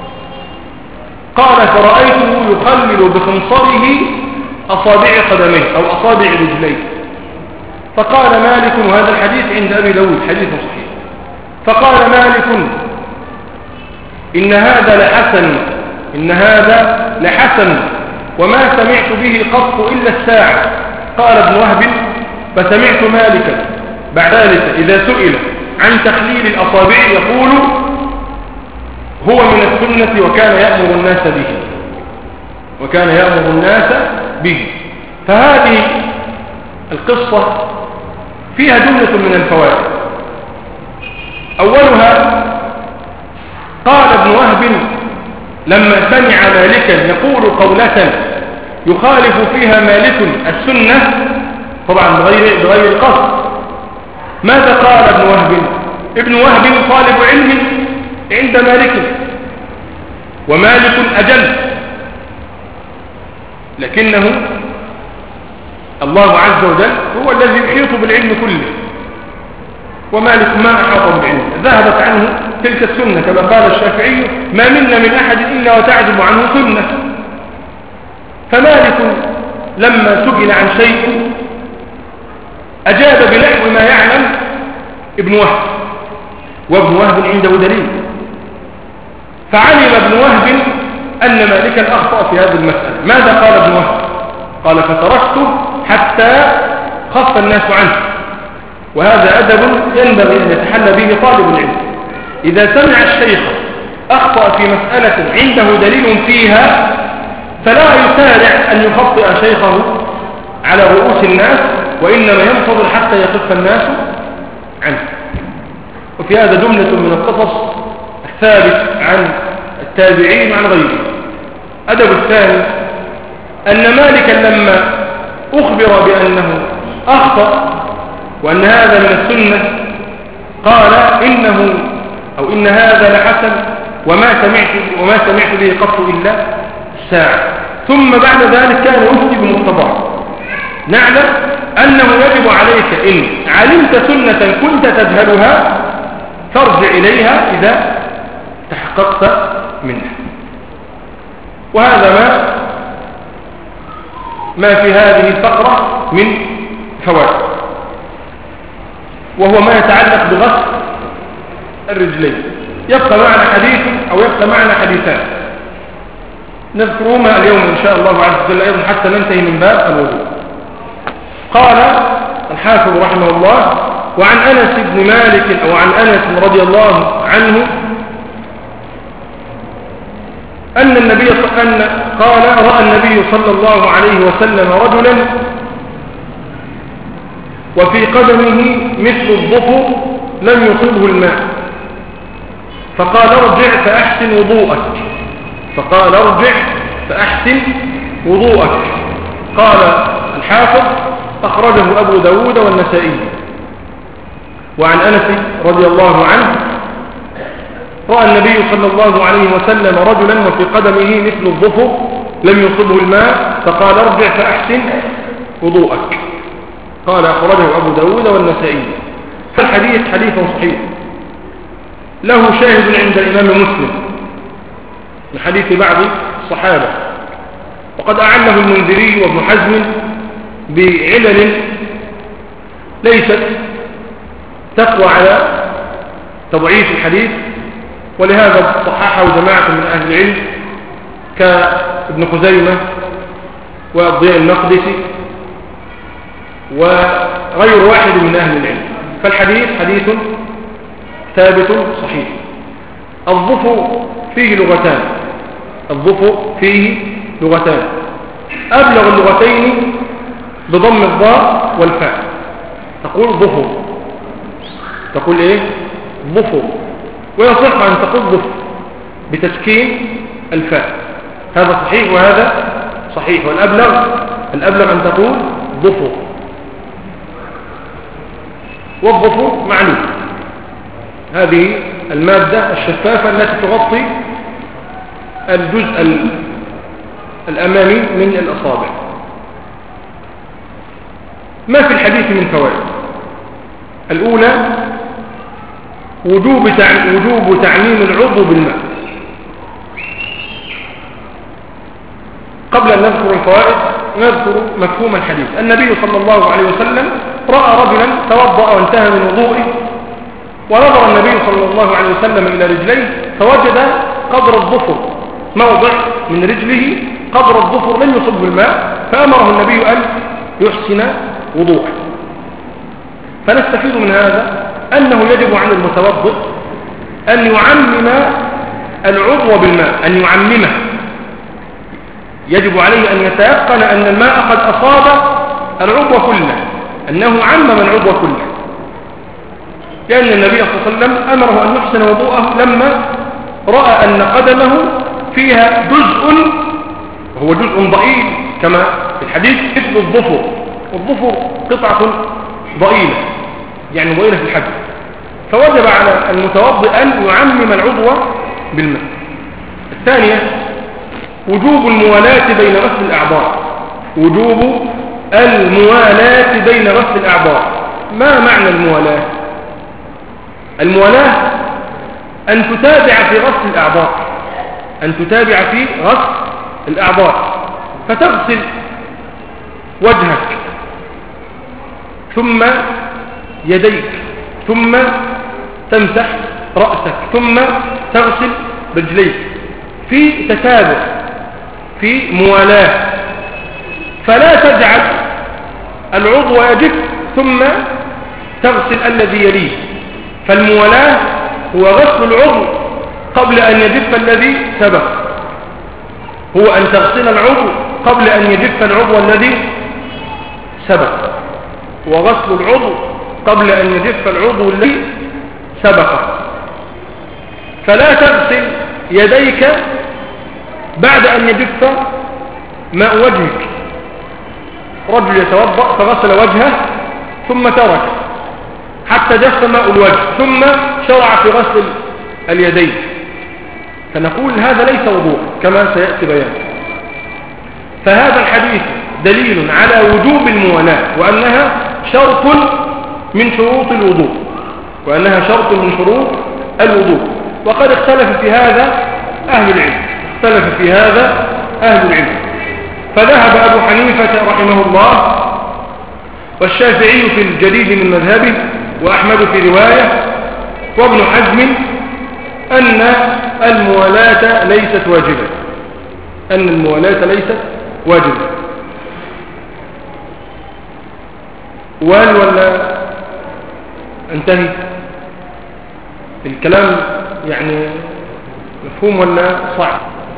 قال فرأيته يخلل بخنصره أصابع قدميه أو أصابع رجليه. فقال مالك وهذا الحديث عند أبي داود حديث صحيح. فقال مالك إن هذا لحسن إن هذا لحسن وما سمعت به قط إلا الساعة. قال ابن وهب فسمعت مالكا بعد ذلك إذا سئل عن تخليل الأصابع يقول هو من السنة وكان يأمر الناس به وكان يأمر الناس به فهذه القصة فيها جملة من الفوائد. أولها قال ابن وهب لما سمع مالكا يقول قولة يخالف فيها مالك السنة، طبعا بغير, بغير القصد، ماذا قال ابن وهب؟ ابن وهب طالب علم عند مالك، ومالك أجل، لكنه الله عز وجل هو الذي يحيط بالعلم كله، ومالك ما أحاط بالعلم، ذهبت عنه تلك السنة كما قال الشافعي: ما منا من أحد إلا وتعجب عنه سنة. فمالك لما سئل عن شيء أجاب بنحو ما يعلم ابن وهب، وابن وهب عنده دليل، فعلم ابن وهب أن مالكا أخطأ في هذه المسألة. ماذا قال ابن وهب؟ قال: فتركته حتى خف الناس عنه. وهذا أدب ينبغي أن يتحلى به طالب العلم، إذا سمع الشيخ أخطأ في مسألة عنده دليل فيها فلا يسارع أن يخطئ شيخه على رؤوس الناس، وإنما ينتظر حتى يخف الناس عنه. وفي هذا جملة من القصص الثابت عن التابعين وعن غيره. أدب الثاني أن مالكا لما أخبر بأنه أخطأ وأن هذا من السنة قال إنه أو إن هذا لحسن وما سمعت وما سمعت به قط إلا ساعة. ثم بعد ذلك كان يفتي بمقتضاه. نعلم أنه يجب عليك إن علمت سنة كنت تجهلها ترجع إليها إذا تحققت منها. وهذا ما ما في هذه الفقرة من فوائد، وهو ما يتعلق بغسل الرجلين. يبقى معنا حديث أو يبقى معنا حديثان نذكرهما اليوم إن شاء الله عز وجل أيضا حتى ننتهي من باب الوضوء. قال الحافظ رحمه الله: وعن أنس بن مالك أو عن أنس رضي الله عنه أن النبي أن قال: رأى النبي صلى الله عليه وسلم رجلا وفي قدمه مثل الضفر لم يصبه الماء، فقال: ارجع فأحسن وضوءك. فقال: ارجع فأحسن وضوءك. قال الحافظ: أخرجه أبو داود والنسائي. وعن أنس رضي الله عنه: رأى النبي صلى الله عليه وسلم رجلا وفي قدمه مثل الضفر لم يصبه الماء، فقال: ارجع فأحسن وضوءك. قال أخرجه أبو داود والنسائي. فالحديث حديث صحيح له شاهد عند الإمام مسلم من حديث بعض الصحابة، وقد أعله المنذري وابن حزم بعلل ليست تقوى على تضعيف الحديث، ولهذا صححه جماعة من أهل العلم كابن خزيمة والضياء المقدسي وغير واحد من أهل العلم. فالحديث حديث ثابت صحيح. الظفر فيه لغتان، الظفر فيه لغتان، أبلغ اللغتين بضم الضاء والفاء، تقول ظفر، تقول إيه؟ ظفر. ويصح أن تقول ظفر بتسكين الفاء، هذا صحيح وهذا صحيح. والأبلغ الأبلغ أن تقول ظفر. والظفر معلوم، هذه المادة الشفافة التي تغطي الجزء الأمامي من الأصابع. ما في الحديث من فوائد: الأولى وجوب وجوب تعميم العضو بالماء. قبل أن نذكر الفوائد نذكر مفهوم الحديث. النبي صلى الله عليه وسلم رأى رجلا توضأ وانتهى من وضوئه، ونظر النبي صلى الله عليه وسلم إلى رجليه فوجد قدر الظفر، موضع من رجله قدر الظفر لم يصب الماء، فأمره النبي أن يحسن وضوءه. فنستفيد من هذا أنه يجب على المتوضئ أن يعمم العضو بالماء، أن يعممه، يجب عليه أن يتيقن أن الماء قد أصاب العضو كله، أنه عمم العضو كله، لأن النبي صلى الله عليه وسلم أمره أن يحسن وضوءه لما رأى أن قدمه فيها جزء، وهو جزء ضئيل كما في الحديث، مثل الظفر، والظفر قطعة ضئيلة يعني ضئيلة في الحجم، فوجب على المتوضئ أن يعمم العضو بالماء. الثانية وجوب الموالاة بين غسل الأعضاء، وجوب الموالاة بين غسل الأعضاء. ما معنى الموالاة؟ الموالاة أن تتابع في غسل الأعضاء، أن تتابع في غسل الأعضاء، فتغسل وجهك ثم يديك ثم تمسح رأسك ثم تغسل رجليك في تتابع، في موالاة، فلا تجعل العضو يجف ثم تغسل الذي يليه. فالموالاة هو غسل العضو قبل أن يجف الذي سبق، هو أن تغسل العضو قبل أن يجف العضو الذي سبق، وغسل العضو قبل أن يجف العضو الذي سبق. فلا تغسل يديك بعد أن يجف ماء وجهك. رجل يتوضأ فغسل وجهه ثم ترك حتى جف ماء الوجه ثم شرع في غسل اليدين، فنقول هذا ليس وضوء كما سيأتي بيانه. فهذا الحديث دليل على وجوب الموالاة، وأنها شرط من شروط الوضوء، وأنها شرط من شروط الوضوء. وقد اختلف في هذا أهل العلم، اختلف في هذا أهل العلم. فذهب أبو حنيفة رحمه الله والشافعي في الجديد من مذهبه وأحمد في رواية وابن حزم أن الموالاة ليست واجبة، أن الموالاة ليست واجبة. وال ولا انتهي الكلام؟ يعني مفهوم ولا صعب؟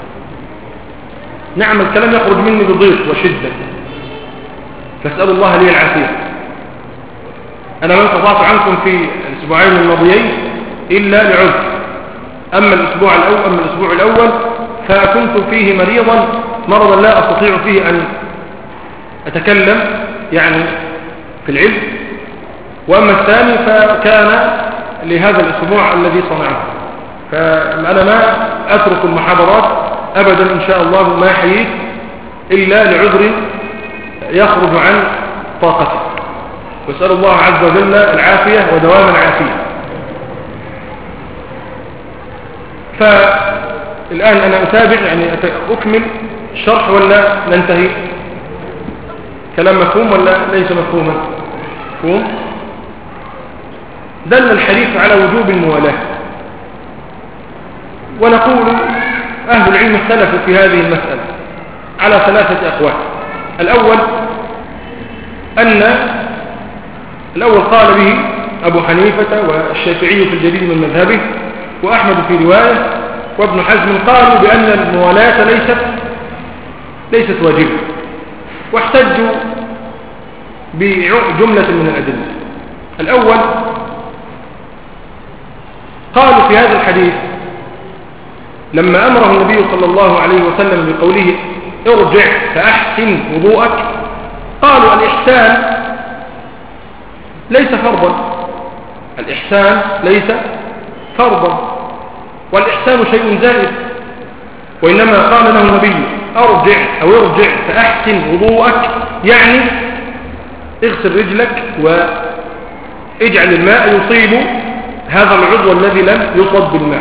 نعم، الكلام يخرج مني بضيق وشدة، فاسأل الله لي العافية. أنا ما انقطعت عنكم في الأسبوعين الماضيين إلا لعذر، أما الأسبوع الأول أما الأسبوع الأول فكنت فيه مريضا مرضا لا أستطيع فيه أن أتكلم يعني في العلم، وأما الثاني فكان لهذا الأسبوع الذي صنعه. فأنا ما أترك المحاضرات أبدا إن شاء الله ما حييت إلا لعذر يخرج عن طاقتي، وأسأل الله عز وجل العافية ودوام العافية. فالآن أنا أتابع يعني أكمل الشرح ولا ننتهي؟ كلام مفهوم ولا ليس مفهوما؟ مفهوم؟ دل الحديث على وجوب الموالاة، ونقول أهل العلم اختلفوا في هذه المسألة على ثلاثة أقوال. الأول أن الأول قال به أبو حنيفة والشافعي في الجديد من مذهبه وأحمد في رواية وابن حزم قالوا بأن الموالاة ليست ليست واجبة، واحتجوا بجملة من الأدلة. الأول قالوا في هذا الحديث لما أمره النبي صلى الله عليه وسلم بقوله ارجع فأحسن وضوءك، قالوا الإحسان ليس فرضا، الإحسان ليس فرضا، والإحسان شيء زائد، وإنما قال له النبي ارجع أو ارجع فأحسن وضوءك، يعني اغسل رجلك واجعل الماء يصيب هذا العضو الذي لم يصب بالماء،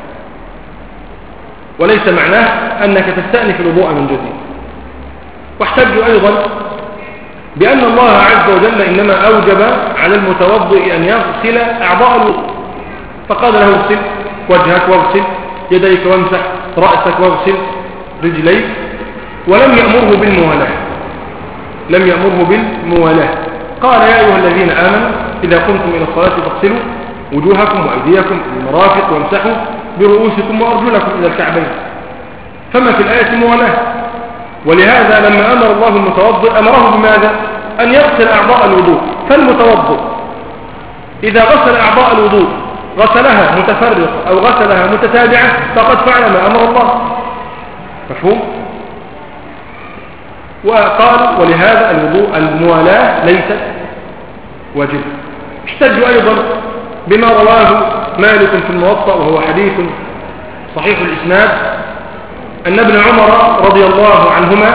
وليس معناه أنك تستأنف الوضوء من جديد. واحتجوا أيضا بأن الله عز وجل إنما أوجب على المتوضئ أن يغسل أعضاء الوضوء، فقال له اغسل وجهك واغسل يديك وامسح رأسك واغسل رجليك، ولم يأمره بالموالاة، لم يأمره بالموالاة. قال يا أيها الذين آمنوا إذا قمتم إلى الصلاة فاغسلوا وجوهكم وأيديكم المرافق وامسحوا برؤوسكم وأرجلكم إلى الكعبين. فما في الآية موالاة، ولهذا لما أمر الله المتوضئ أمره بماذا؟ أن يغسل أعضاء الوضوء. فالمتوضئ إذا غسل أعضاء الوضوء غسلها متفرقة أو غسلها متتابعة فقد فعل ما أمر الله. مفهوم؟ وقال ولهذا الوضوء الموالاة ليست واجبة. احتجوا أيضا بما رواه مالك في الموطأ وهو حديث صحيح الإسناد أن ابن عمر رضي الله عنهما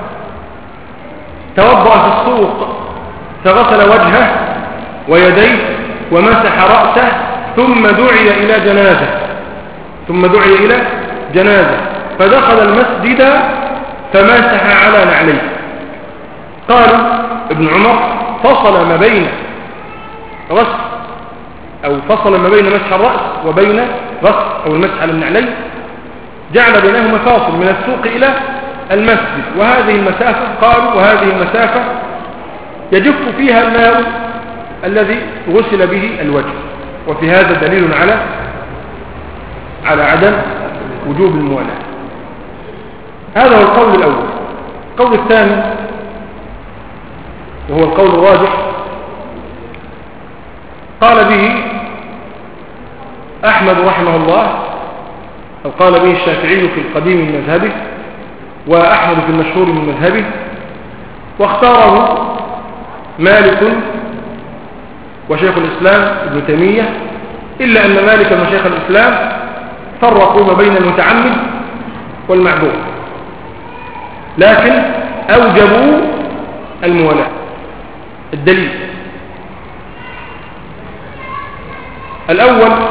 توضأ في السوق فغسل وجهه ويديه ومسح رأسه ثم دعي إلى جنازة ثم دعي إلى جنازة فدخل المسجد فمسح على نعليه. قال ابن عمر فصل ما بين غسل أو فصل ما بين مسح الرأس وبين غسل أو المسح على النعلين، جعل بينهما فاصل من السوق إلى المسجد، وهذه المسافة قالوا وهذه المسافة يجف فيها الماء الذي غسل به الوجه، وفي هذا دليل على على عدم وجوب الموالاة. هذا هو القول الأول. القول الثاني وهو القول الراجح قال به أحمد رحمه الله أو قال به الشافعي في القديم من مذهبه وأحمد في المشهور من مذهبه، واختاره مالك وشيخ الإسلام ابن تيمية، إلا أن مالك وشيخ الإسلام فرقوا ما بين المتعمد والمعذور، لكن أوجبوا الموالاة. الدليل الأول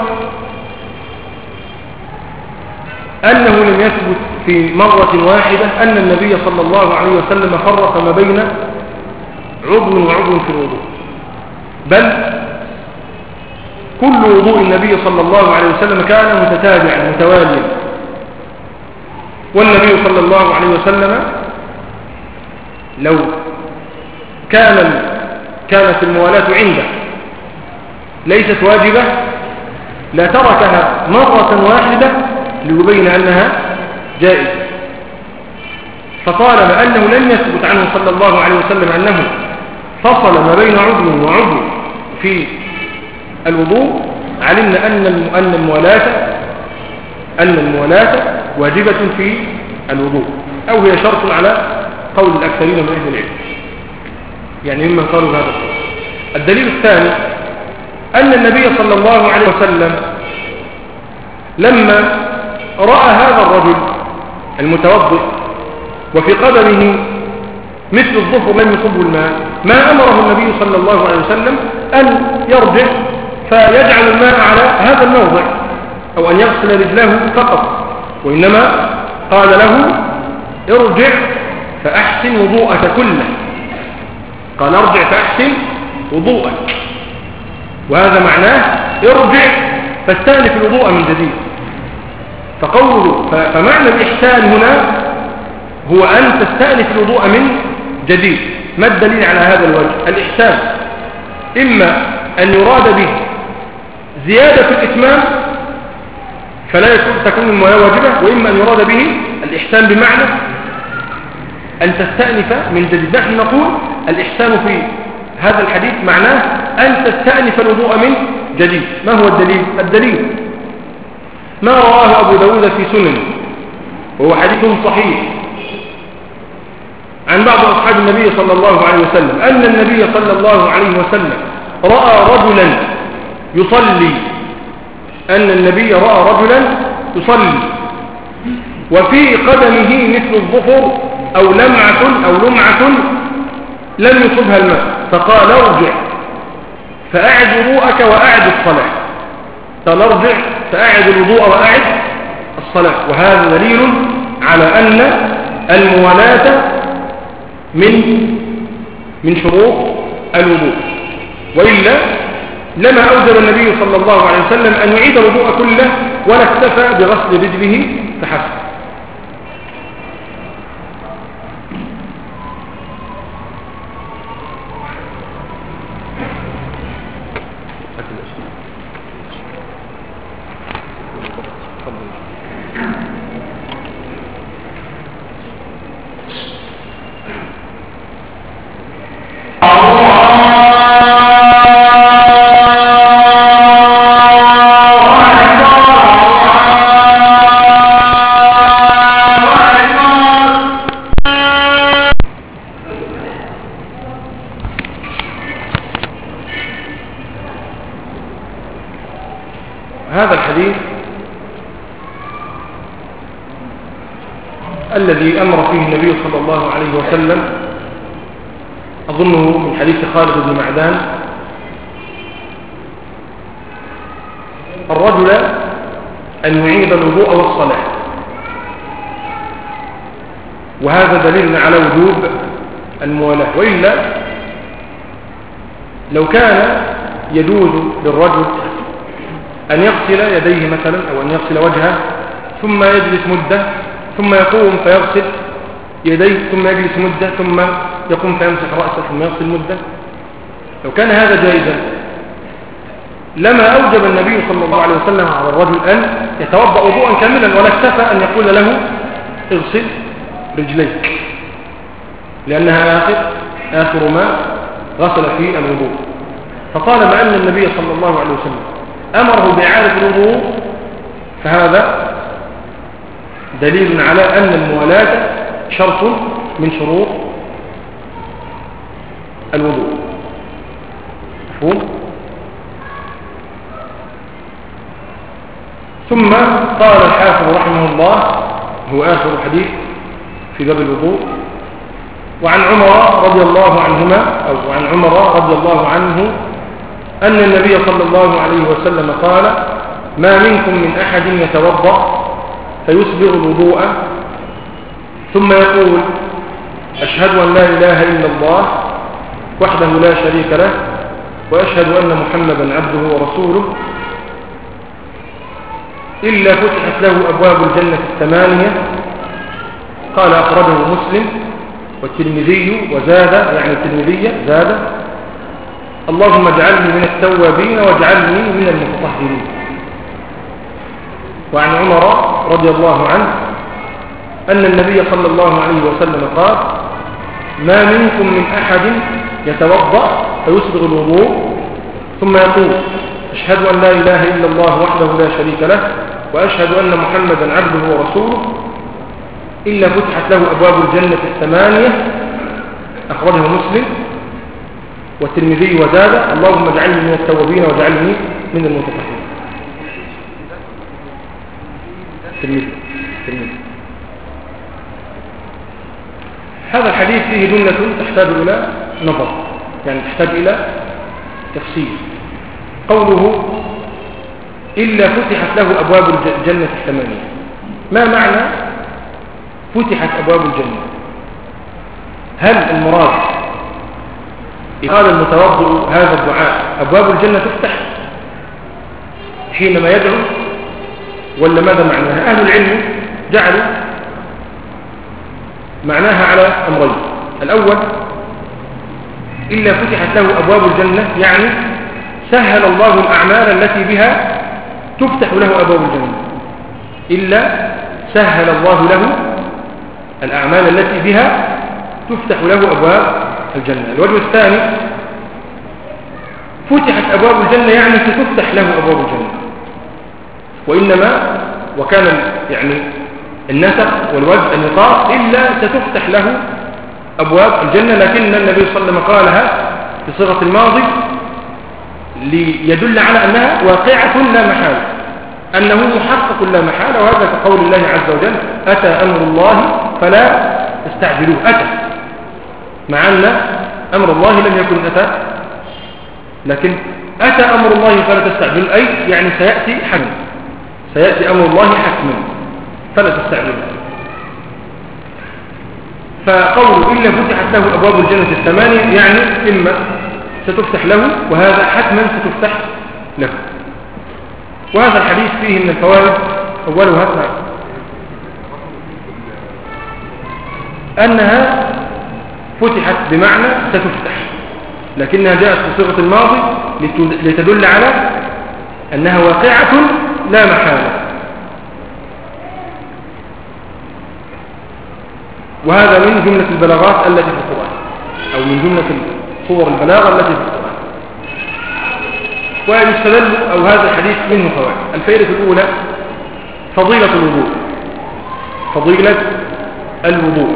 أنه لم يثبت في مرة واحدة أن النبي صلى الله عليه وسلم فرق ما بين عضو وعضو في الوضوء، بل كل وضوء النبي صلى الله عليه وسلم كان متتابعا متواليا. والنبي صلى الله عليه وسلم لو كان كانت الموالاة عنده ليست واجبة لا تركها مرة واحدة ليبين أنها جائزة. فطالما أنه لم يثبت عنه صلى الله عليه وسلم أنه فصل ما بين عضو وعضو في الوضوء، علمنا أن أن الموالاة أن الموالاة واجبة في الوضوء، أو هي شرط على قول الأكثرين من أهل العلم، يعني ممن قالوا هذا القول. الدليل الثاني أن النبي صلى الله عليه وسلم لما رأى هذا الرجل المتوضئ وفي قدمه مثل الظفر لم يصب الماء، ما أمره النبي صلى الله عليه وسلم أن يرجع فيجعل الماء على هذا الموضع أو أن يغسل رجله فقط، وإنما قال له ارجع فأحسن وضوءك كله. قال ارجع فأحسن وضوءك، وهذا معناه ارجع فاستأنف الوضوء من جديد. فقوله فمعنى الإحسان هنا هو أن تستأنف الوضوء من جديد. ما الدليل على هذا الوجه؟ الإحسان إما أن يراد به زيادة في الإتمام فلا تكون الموالاة واجبة، وإما أن يراد به الإحسان بمعنى أن تستأنف من جديد. نحن نقول الإحسان في هذا الحديث معناه أن تستأنف الوضوء من جديد. ما هو الدليل؟ الدليل ما رواه أبو داود في سننه وهو حديث صحيح عن بعض أصحاب النبي صلى الله عليه وسلم أن النبي صلى الله عليه وسلم رأى رجلا يصلي أن النبي رأى رجلا يصلي وفي قدمه مثل الظفر أو لمعة أو لمعة لم يصبها الماء، فقال ارجع فأعد وضوءك وأعد الصلاة. قال ارجع فأعد الوضوء وأعد الصلاة. وهذا دليل على أن الموالاة من من شروط الوضوء، وإلا لما أوجب النبي صلى الله عليه وسلم أن يعيد الوضوء كله ولا اكتفى بغسل رجله فحسب. هذا الحديث الذي أمر فيه النبي صلى الله عليه وسلم، أظنه من حديث خالد بن معدان، الرجل أن يعيد الوضوء والصلاة، وهذا دليل على وجوب الموالاة. وإلا لو كان يجوز للرجل أن يغسل يديه مثلا أو أن يغسل وجهه ثم يجلس مدة ثم يقوم فيغسل يديه ثم يجلس مدة ثم يقوم فيمسح رأسه ثم يغسل مدة، لو كان هذا جائزا لما أوجب النبي صلى الله عليه وسلم على الرجل أن يتوضأ وضوءا كاملا، ولا اكتفى أن يقول له اغسل رجليك، لأنها آخر, آخر ما غسل في الوضوء. فطالما أن النبي صلى الله عليه وسلم أمره بإعادة الوضوء فهذا دليل على أن الموالاة شرط من شروط الوضوء. مفهوم؟ ثم قال الحافظ رحمه الله، هو آخر حديث في باب الوضوء، وعن عمر رضي الله عنهما أو عن عمر رضي الله عنه أن النبي صلى الله عليه وسلم قال: ما منكم من أحد يتوضأ فيسبغ الوضوء ثم يقول: أشهد أن لا إله إلا الله وحده لا شريك له وأشهد أن محمدا عبده ورسوله، إلا فتحت له أبواب الجنة الثمانية. قال أخرجه مسلم والترمذي وزاد، يعني الترمذي زاد: اللهم اجعلني من التوابين واجعلني من المتطهرين. وعن عمر رضي الله عنه أن النبي صلى الله عليه وسلم قال: ما منكم من أحد يتوضأ فيسبغ الوضوء ثم يقول: أشهد أن لا إله إلا الله وحده لا شريك له وأشهد أن محمدا عبده ورسوله، إلا فتحت له أبواب الجنة الثمانية. أخرجه مسلم والترمذي وزاد: اللهم اجعلني من التوابين واجعلني من المتطهرين. الترمذي الترمذي هذا الحديث فيه جملة تحتاج إلى نظر، يعني تحتاج إلى تفسير. قوله إلا فتحت له أبواب الجنة الثمانية، ما معنى فتحت أبواب الجنة؟ هل المراد قال المتوضئ هذا الدعاء أبواب الجنة تفتح حينما يدعو، ولا ماذا معناها؟ أهل العلم جعلوا معناها على أمرين. الأول: إلا فتحت له أبواب الجنة، يعني سهل الله الأعمال التي بها تفتح له أبواب الجنة، إلا سهل الله له الأعمال التي بها تفتح له أبواب الجنة. الوجه الثاني: فتحت أبواب الجنة يعني ستفتح له أبواب الجنة، وإنما وكان يعني النسق والوجه النقاط إلا ستفتح له أبواب الجنة، لكن النبي صلى الله عليه وسلم قالها بصيغة الماضي ليدل على أنها واقعة لا محالة، أنه محقق لا محالة. وهذا كقول الله عز وجل: أتى أمر الله فلا تستعجلوه. أتى، مع أن أمر الله لم يكن أتى، لكن أتى أمر الله فلا تستعجلوه، أي يعني سيأتي حتما، سيأتي أمر الله حتما فلا تستعجلوه. فقوله إلا فتحت له أبواب الجنة الثمانية يعني إما ستفتح له، وهذا حتما ستفتح له. وهذا الحديث فيه من الفوائد: أولها أنها فتحت بمعنى ستفتح، لكنها جاءت بصيغة الماضي لتدل على أنها واقعة لا محالة. وهذا من جملة البلاغات التي في القرآن، أو من جملة صور البلاغة التي في القرآن. ويستدل أو هذا الحديث منه فوائد. الفائدة الأولى: فضيلة الوضوء، فضيلة الوضوء.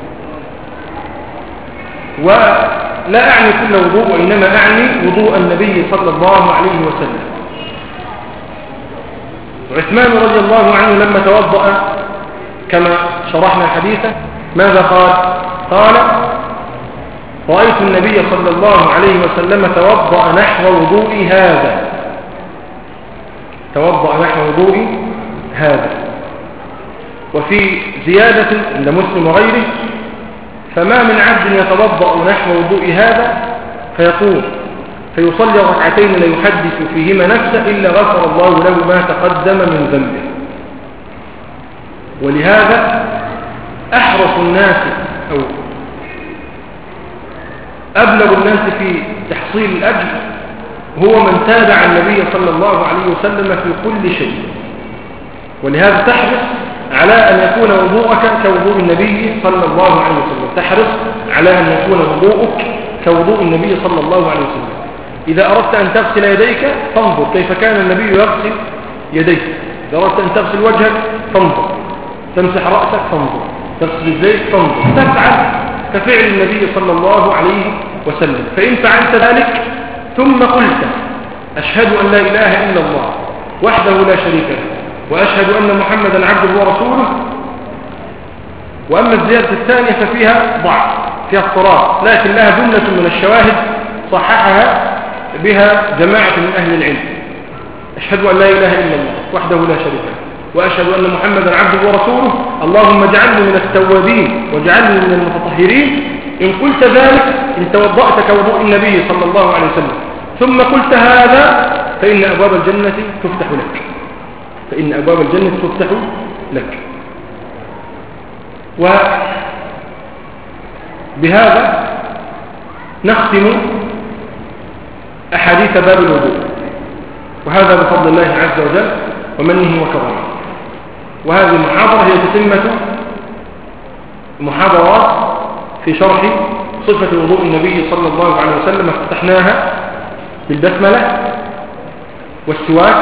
ولا أعني كل وضوء، وإنما أعني وضوء النبي صلى الله عليه وسلم. عثمان رضي الله عنه لما توضأ كما شرحنا حديثه ماذا قال؟ قال رأيت النبي صلى الله عليه وسلم توضأ نحو وضوء هذا توضأ نحو وضوء هذا. وفي زيادة عند مسلم وغيره فما من عبد يتوضأ نحو وضوء هذا فيقوم فيصلي ركعتين لا يحدث فيهما نفسه إلا غفر الله له ما تقدم من ذنبه. ولهذا أحرص الناس أو أبلغ الناس في تحصيل الأجر هو من تابع النبي صلى الله عليه وسلم في كل شيء. ولهذا تحرص على أن يكون وضوءك كوضوء النبي صلى الله عليه وسلم تحرص على أن يكون وضوءك كوضوء النبي صلى الله عليه وسلم. إذا أردت أن تغسل يديك فانظر كيف كان النبي يغسل يديك. إذا أردت أن تغسل وجهك فانظر تمسح رأسك فانظر تغسل الزيت فانظر تفعل كفعل النبي صلى الله عليه وسلم. فإن فعلت ذلك ثم قلت أشهد أن لا إله إلا الله وحده لا شريك له وأشهد أن محمدا عبده ورسوله. وأما الزيادة الثانية ففيها ضعف فيها اضطراب لكن لها جملة من الشواهد صححها بها جماعة من أهل العلم. أشهد أن لا إله إلا الله وحده لا شريك له وأشهد أن محمدا عبده ورسوله اللهم اجعلني من التوابين واجعلني من المتطهرين. إن قلت ذلك إن توضأت كوضوء النبي صلى الله عليه وسلم ثم قلت هذا فإن أبواب الجنة تفتح لك فإن أبواب الجنة تفتح لك. وبهذا نختم أحاديث باب الوضوء وهذا بفضل الله عز وجل ومنه وكرمه. وهذه المحاضرة هي تتمة محاضرات في شرح صفة وضوء النبي صلى الله عليه وسلم. افتتحناها بالبسملة والسواك